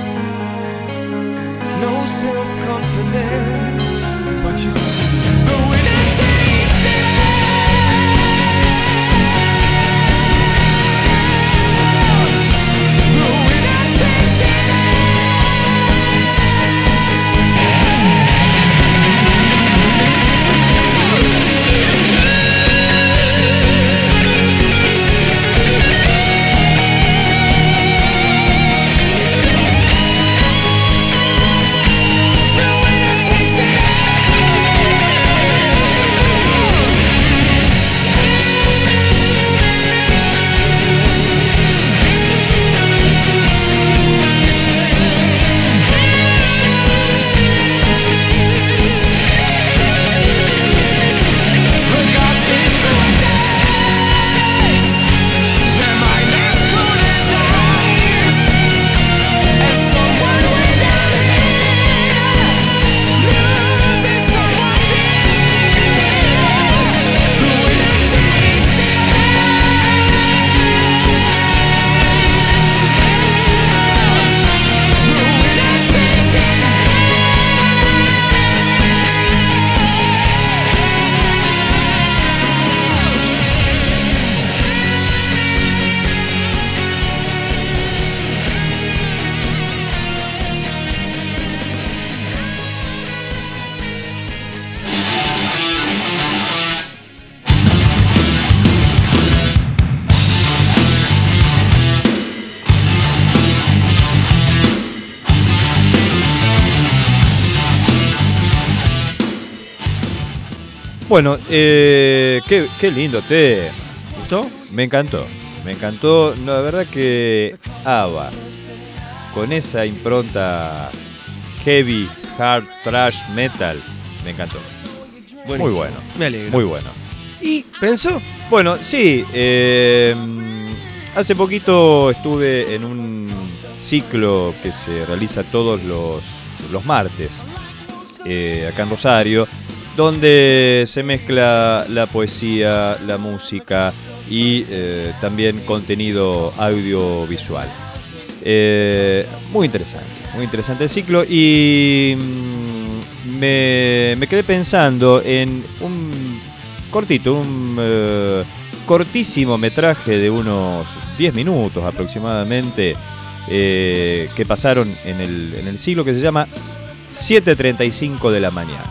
no self-confidence. But you see, the winner takes it all. The winner takes it all. The winner takes it all.
Bueno, eh, qué, qué lindo té.
¿Gustó?
Me encantó, me encantó. No, la verdad que ABBA, con esa impronta heavy, hard, thrash, metal, me encantó. Buenísimo. Muy bueno.
Me alegro.
Muy bueno.
¿Y pensó?
Bueno, sí. Eh, hace poquito estuve en un ciclo que se realiza todos los, los martes, eh, acá en Rosario, donde se mezcla la poesía, la música y eh, también contenido audiovisual. Eh, muy interesante, muy interesante el ciclo y mm, me, me quedé pensando en un cortito, un eh, cortísimo metraje de unos diez minutos aproximadamente eh, que pasaron en el, en el siglo, que se llama siete treinta y cinco de la mañana.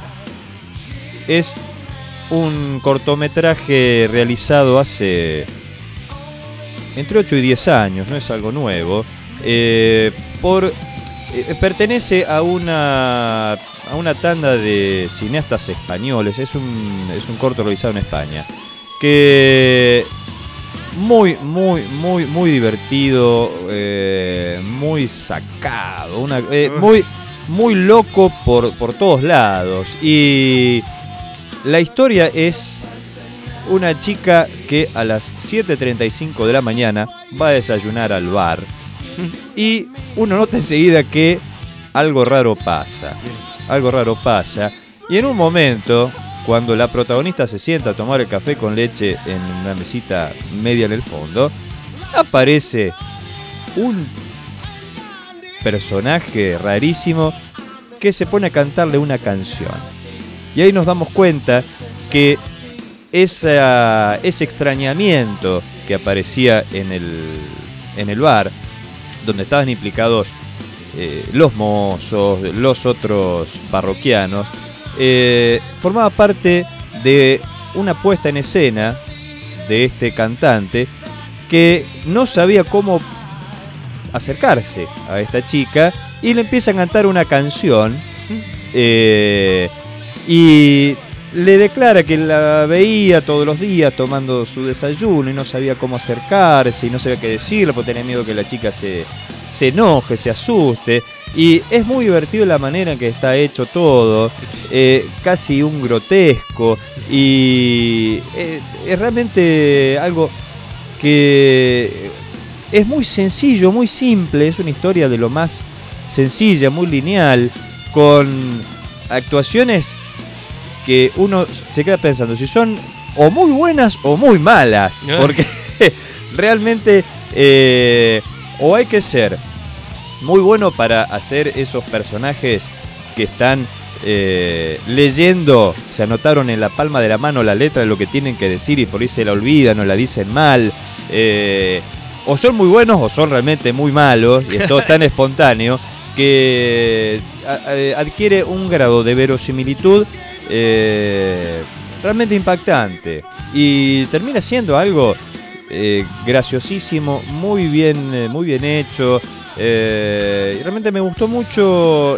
Es un cortometraje realizado hace entre ocho y diez años, no es algo nuevo. Eh, por, eh, pertenece a una, a una tanda de cineastas españoles. Es un, es un corto realizado en España que muy, muy, muy, muy divertido, eh, muy sacado, una, eh, muy, muy loco por, por todos lados. Y la historia es una chica que a las siete treinta y cinco de la mañana va a desayunar al bar y uno nota enseguida que algo raro pasa. Algo raro pasa. Y en un momento, cuando la protagonista se sienta a tomar el café con leche en una mesita media en el fondo, aparece un personaje rarísimo que se pone a cantarle una canción. Y ahí nos damos cuenta que esa, ese extrañamiento que aparecía en el, en el bar, donde estaban implicados eh, los mozos, los otros parroquianos, eh, formaba parte de una puesta en escena de este cantante que no sabía cómo acercarse a esta chica y le empieza a cantar una canción eh, y le declara que la veía todos los días tomando su desayuno y no sabía cómo acercarse y no sabía qué decirle porque tenía miedo que la chica se, se enoje, se asuste. Y es muy divertido la manera en que está hecho todo, eh, casi un grotesco, y eh, es realmente algo que es muy sencillo, muy simple, es una historia de lo más sencilla, muy lineal, con actuaciones que uno se queda pensando si son o muy buenas o muy malas, porque realmente eh, o hay que ser muy bueno para hacer esos personajes que están eh, leyendo, se anotaron en la palma de la mano la letra de lo que tienen que decir y por ahí se la olvidan o la dicen mal, eh, o son muy buenos o son realmente muy malos, y es todo tan espontáneo que adquiere un grado de verosimilitud eh, realmente impactante y termina siendo algo eh, graciosísimo, muy bien, eh, muy bien hecho. Eh, realmente me gustó mucho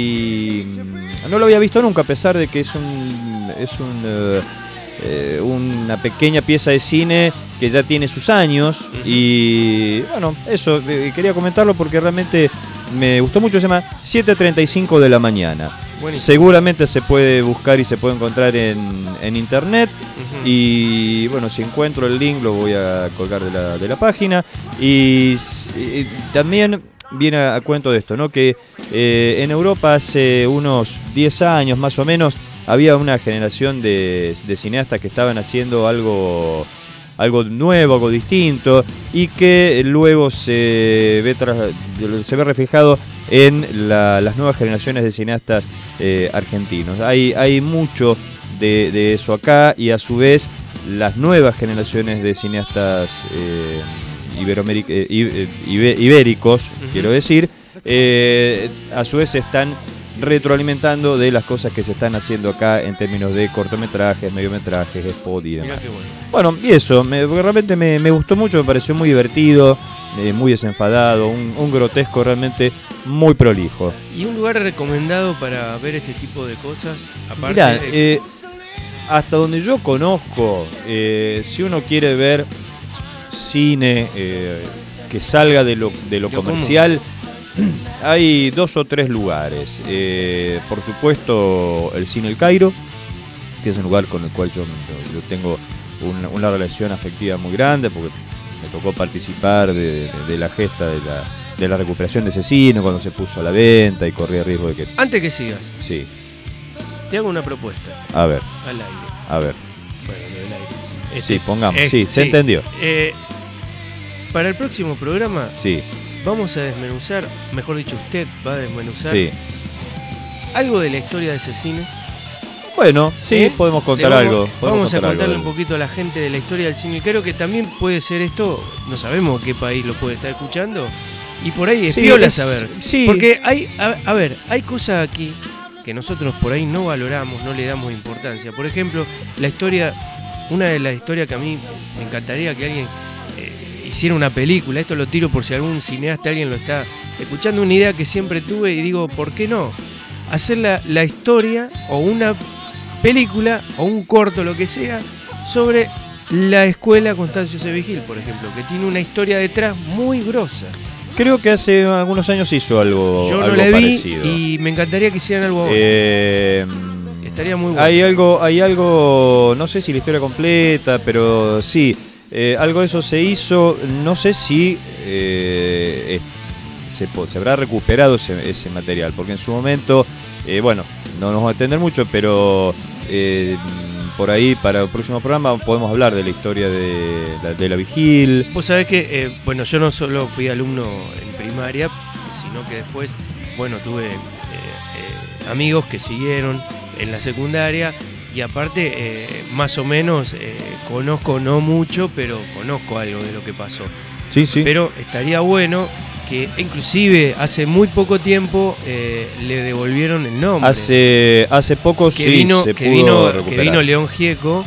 y no lo había visto nunca, a pesar de que es un es un uh, eh, una pequeña pieza de cine que ya tiene sus años. Uh-huh. Y bueno, eso eh, quería comentarlo porque realmente me gustó mucho. Se llama siete treinta y cinco de la mañana. Buenísimo. Seguramente se puede buscar y se puede encontrar en, en internet. Uh-huh. Y bueno, si encuentro el link lo voy a colgar de la, de la página. Y, y también viene a, a cuento de esto, ¿no? Que eh, en Europa hace unos diez años más o menos había una generación de, de cineastas que estaban haciendo algo, algo nuevo, algo distinto, y que luego se ve, tras, se ve reflejado en la, las nuevas generaciones de cineastas eh, argentinos. Hay, hay mucho de, de eso acá, y a su vez las nuevas generaciones de cineastas eh, iberoameric- eh, ibéricos, uh-huh. quiero decir, eh, a su vez están retroalimentando de las cosas que se están haciendo acá en términos de cortometrajes, mediometrajes, spot y demás. Bueno. bueno, y eso, me, realmente me, me gustó mucho, me pareció muy divertido, eh, muy desenfadado, un, un grotesco realmente muy prolijo.
¿Y un lugar recomendado para ver este tipo de cosas? Aparte
Mirá,
de...
eh, hasta donde yo conozco, eh, si uno quiere ver cine eh, que salga de lo, de lo comercial, hay dos o tres lugares. Eh, por supuesto, el Cine El Cairo, que es un lugar con el cual yo, yo tengo una, una relación afectiva muy grande, porque me tocó participar de, de, de la gesta de la, de la recuperación de ese cine cuando se puso a la venta y corría riesgo de que...
Antes que sigas,
Sí,
te hago una propuesta
a ver,
al aire.
a ver.
Bueno, lo del aire. Este,
Sí, pongamos,
eh,
sí, se entendió.
Eh, para el próximo programa
Sí,
vamos a desmenuzar, mejor dicho, usted va a desmenuzar
sí.
algo de la historia de ese cine.
Bueno, sí,
¿Eh?
podemos contar
Le vamos,
algo. podemos
Vamos a
contar
contarle
algo.
un poquito a la gente de la historia del cine. Creo que también puede ser esto, no sabemos qué país lo puede estar escuchando, y por ahí es
Sí,
piola
es-
saber.
sí.
Porque hay, a, a ver, hay cosas aquí que nosotros por ahí no valoramos, no le damos importancia. Por ejemplo, la historia, una de las historias que a mí me encantaría que alguien eh, hiciera una película. Esto lo tiro por si algún cineasta, alguien lo está escuchando, una idea que siempre tuve y digo, ¿por qué no? Hacer la, la historia o una película o un corto, lo que sea, sobre la escuela Constancio C. Vigil, por ejemplo, que tiene una historia detrás muy grosa.
Creo que hace algunos años hizo algo,
Yo no
algo
la vi
parecido.
y me encantaría que hicieran algo ahora.
Eh,
Estaría muy bueno.
hay algo, hay algo, no sé si la historia completa, pero sí, eh, algo de eso se hizo. No sé si eh, eh, se, po- se habrá recuperado ese, ese material, porque en su momento, eh, bueno, no nos va a atender mucho, pero eh, por ahí para el próximo programa podemos hablar de la historia de la, de la Vigil.
Vos sabés que, eh, bueno, yo no solo fui alumno en primaria, sino que después, bueno, tuve eh, eh, amigos que siguieron en la secundaria y aparte, eh, más o menos, eh, conozco no mucho, pero conozco algo de lo que pasó.
Sí, sí.
Pero estaría bueno que inclusive hace muy poco tiempo eh, le devolvieron el nombre.
Hace, hace poco
que
sí
vino,
se
que
pudo
vino, que
recuperar.
vino León Gieco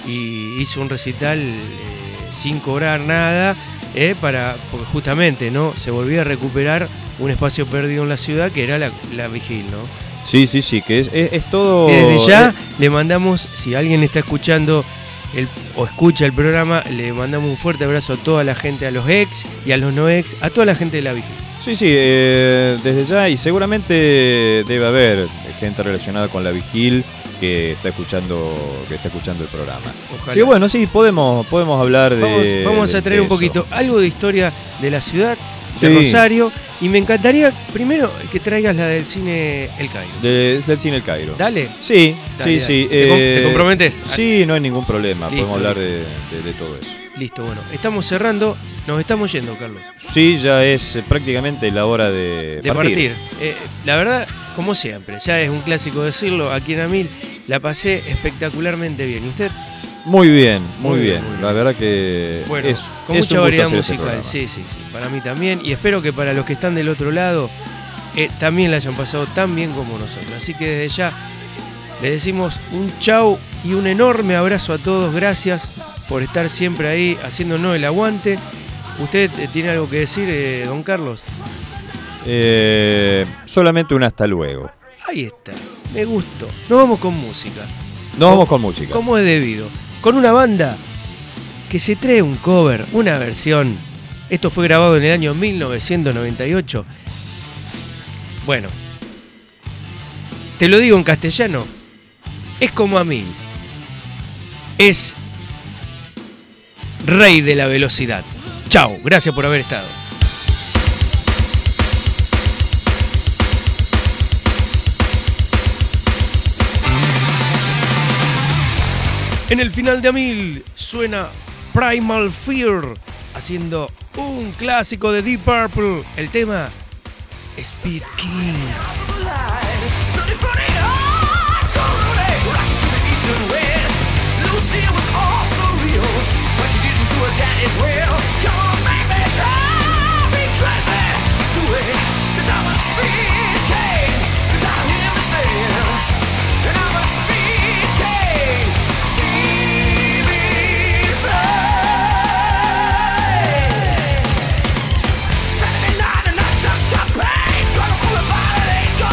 y hizo un recital eh, sin cobrar nada, eh, para, porque justamente no se volvía a recuperar un espacio perdido en la ciudad que era la, la Vigil, ¿no?
Sí, sí, sí, que es, es, es todo...
Y desde ya
eh,
le mandamos, si alguien está escuchando el, o escucha el programa, le mandamos un fuerte abrazo a toda la gente, a los ex y a los no ex, a toda la gente de la Vigil.
Sí, sí, eh, desde ya, y seguramente debe haber gente relacionada con la Vigil que está escuchando, que está escuchando el programa.
Ojalá.
Sí, bueno, sí, podemos, podemos hablar de...
Vamos, vamos
de-
a traer
de
un
eso.
poquito algo de historia de la ciudad, de
Sí.
Rosario, y me encantaría primero que traigas la del cine El Cairo.
De- del Cine El Cairo.
Dale.
Sí,
Dale,
sí,
dale.
sí.
¿Te com-
eh,
te comprometes?
Sí, no hay ningún problema,
Listo.
podemos hablar de, de- de todo eso.
Listo, bueno, estamos cerrando, nos estamos yendo, Carlos.
Sí, ya es eh, prácticamente la hora de,
De partir. Eh, la verdad, como siempre, ya es un clásico decirlo, aquí en Amil la pasé espectacularmente bien. ¿Y usted?
Muy bien, muy,
Muy bien,
bien.
muy bien.
La verdad que
Bueno,
es,
con
es
mucha
un gusto
variedad
hacer este
musical,
programa.
sí, sí, sí, para mí también. Y espero que para los que están del otro lado eh, también la hayan pasado tan bien como nosotros. Así que desde ya les decimos un chau y un enorme abrazo a todos. Gracias por estar siempre ahí haciéndonos el aguante. ¿Usted eh, tiene algo que decir, eh, don Carlos?
Eh, solamente un hasta luego.
Ahí está, me gustó. Nos vamos con música.
Nos vamos con música.
Como es debido. Con una banda que se trae un cover, una versión. Esto fue grabado en el año mil novecientos noventa y ocho. Bueno, te lo digo en castellano. Es como a mí. Es rey de la velocidad. Chao, gracias por haber estado. En el final de Amil suena Primal Fear haciendo un clásico de Deep Purple. El tema Speed King.
Saturday night and I just got paid. Gonna pull a bottle, ain't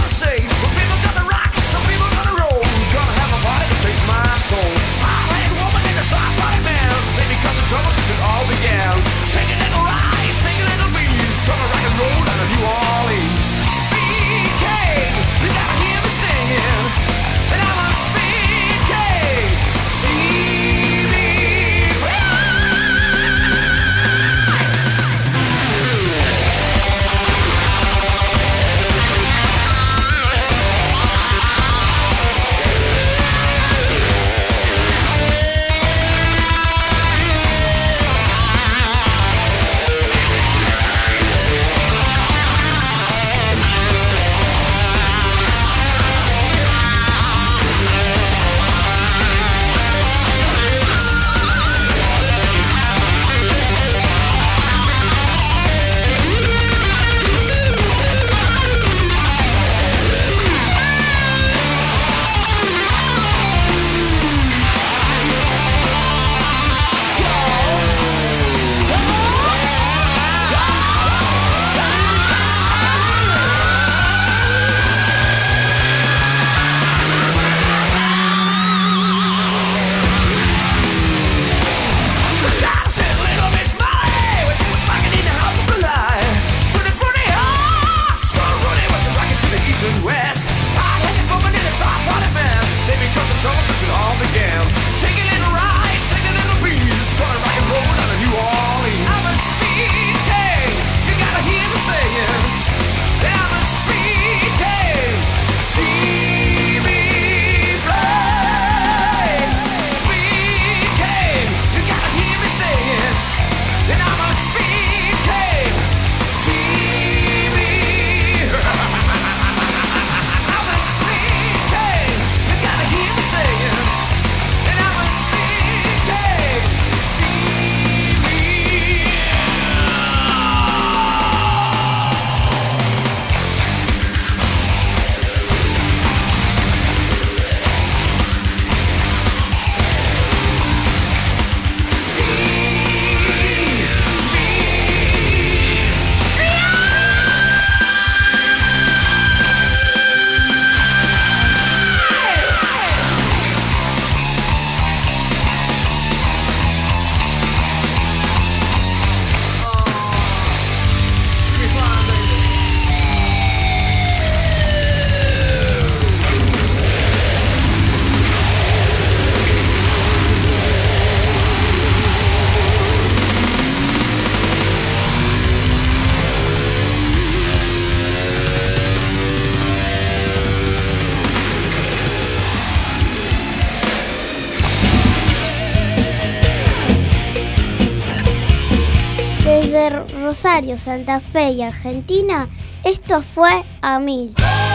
Desde Rosario, Santa Fe y Argentina, esto fue Amil.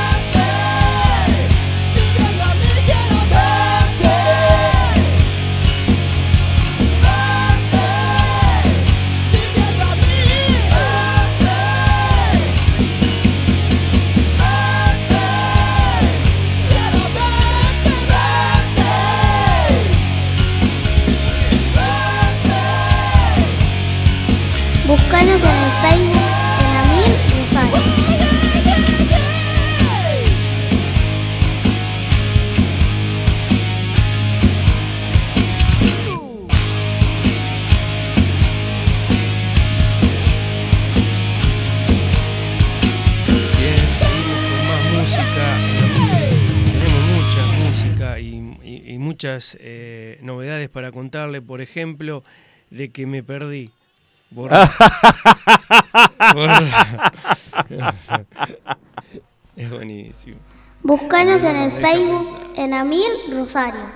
Búscanos en el Facebook en Amil Rosario.
Bien, seguimos con más música. Tenemos mucha música y, y, y muchas eh, novedades para contarle, por ejemplo, de que me perdí. Borra. Borra. Es buenísimo.
Búscanos en el Facebook en Amil Rosario.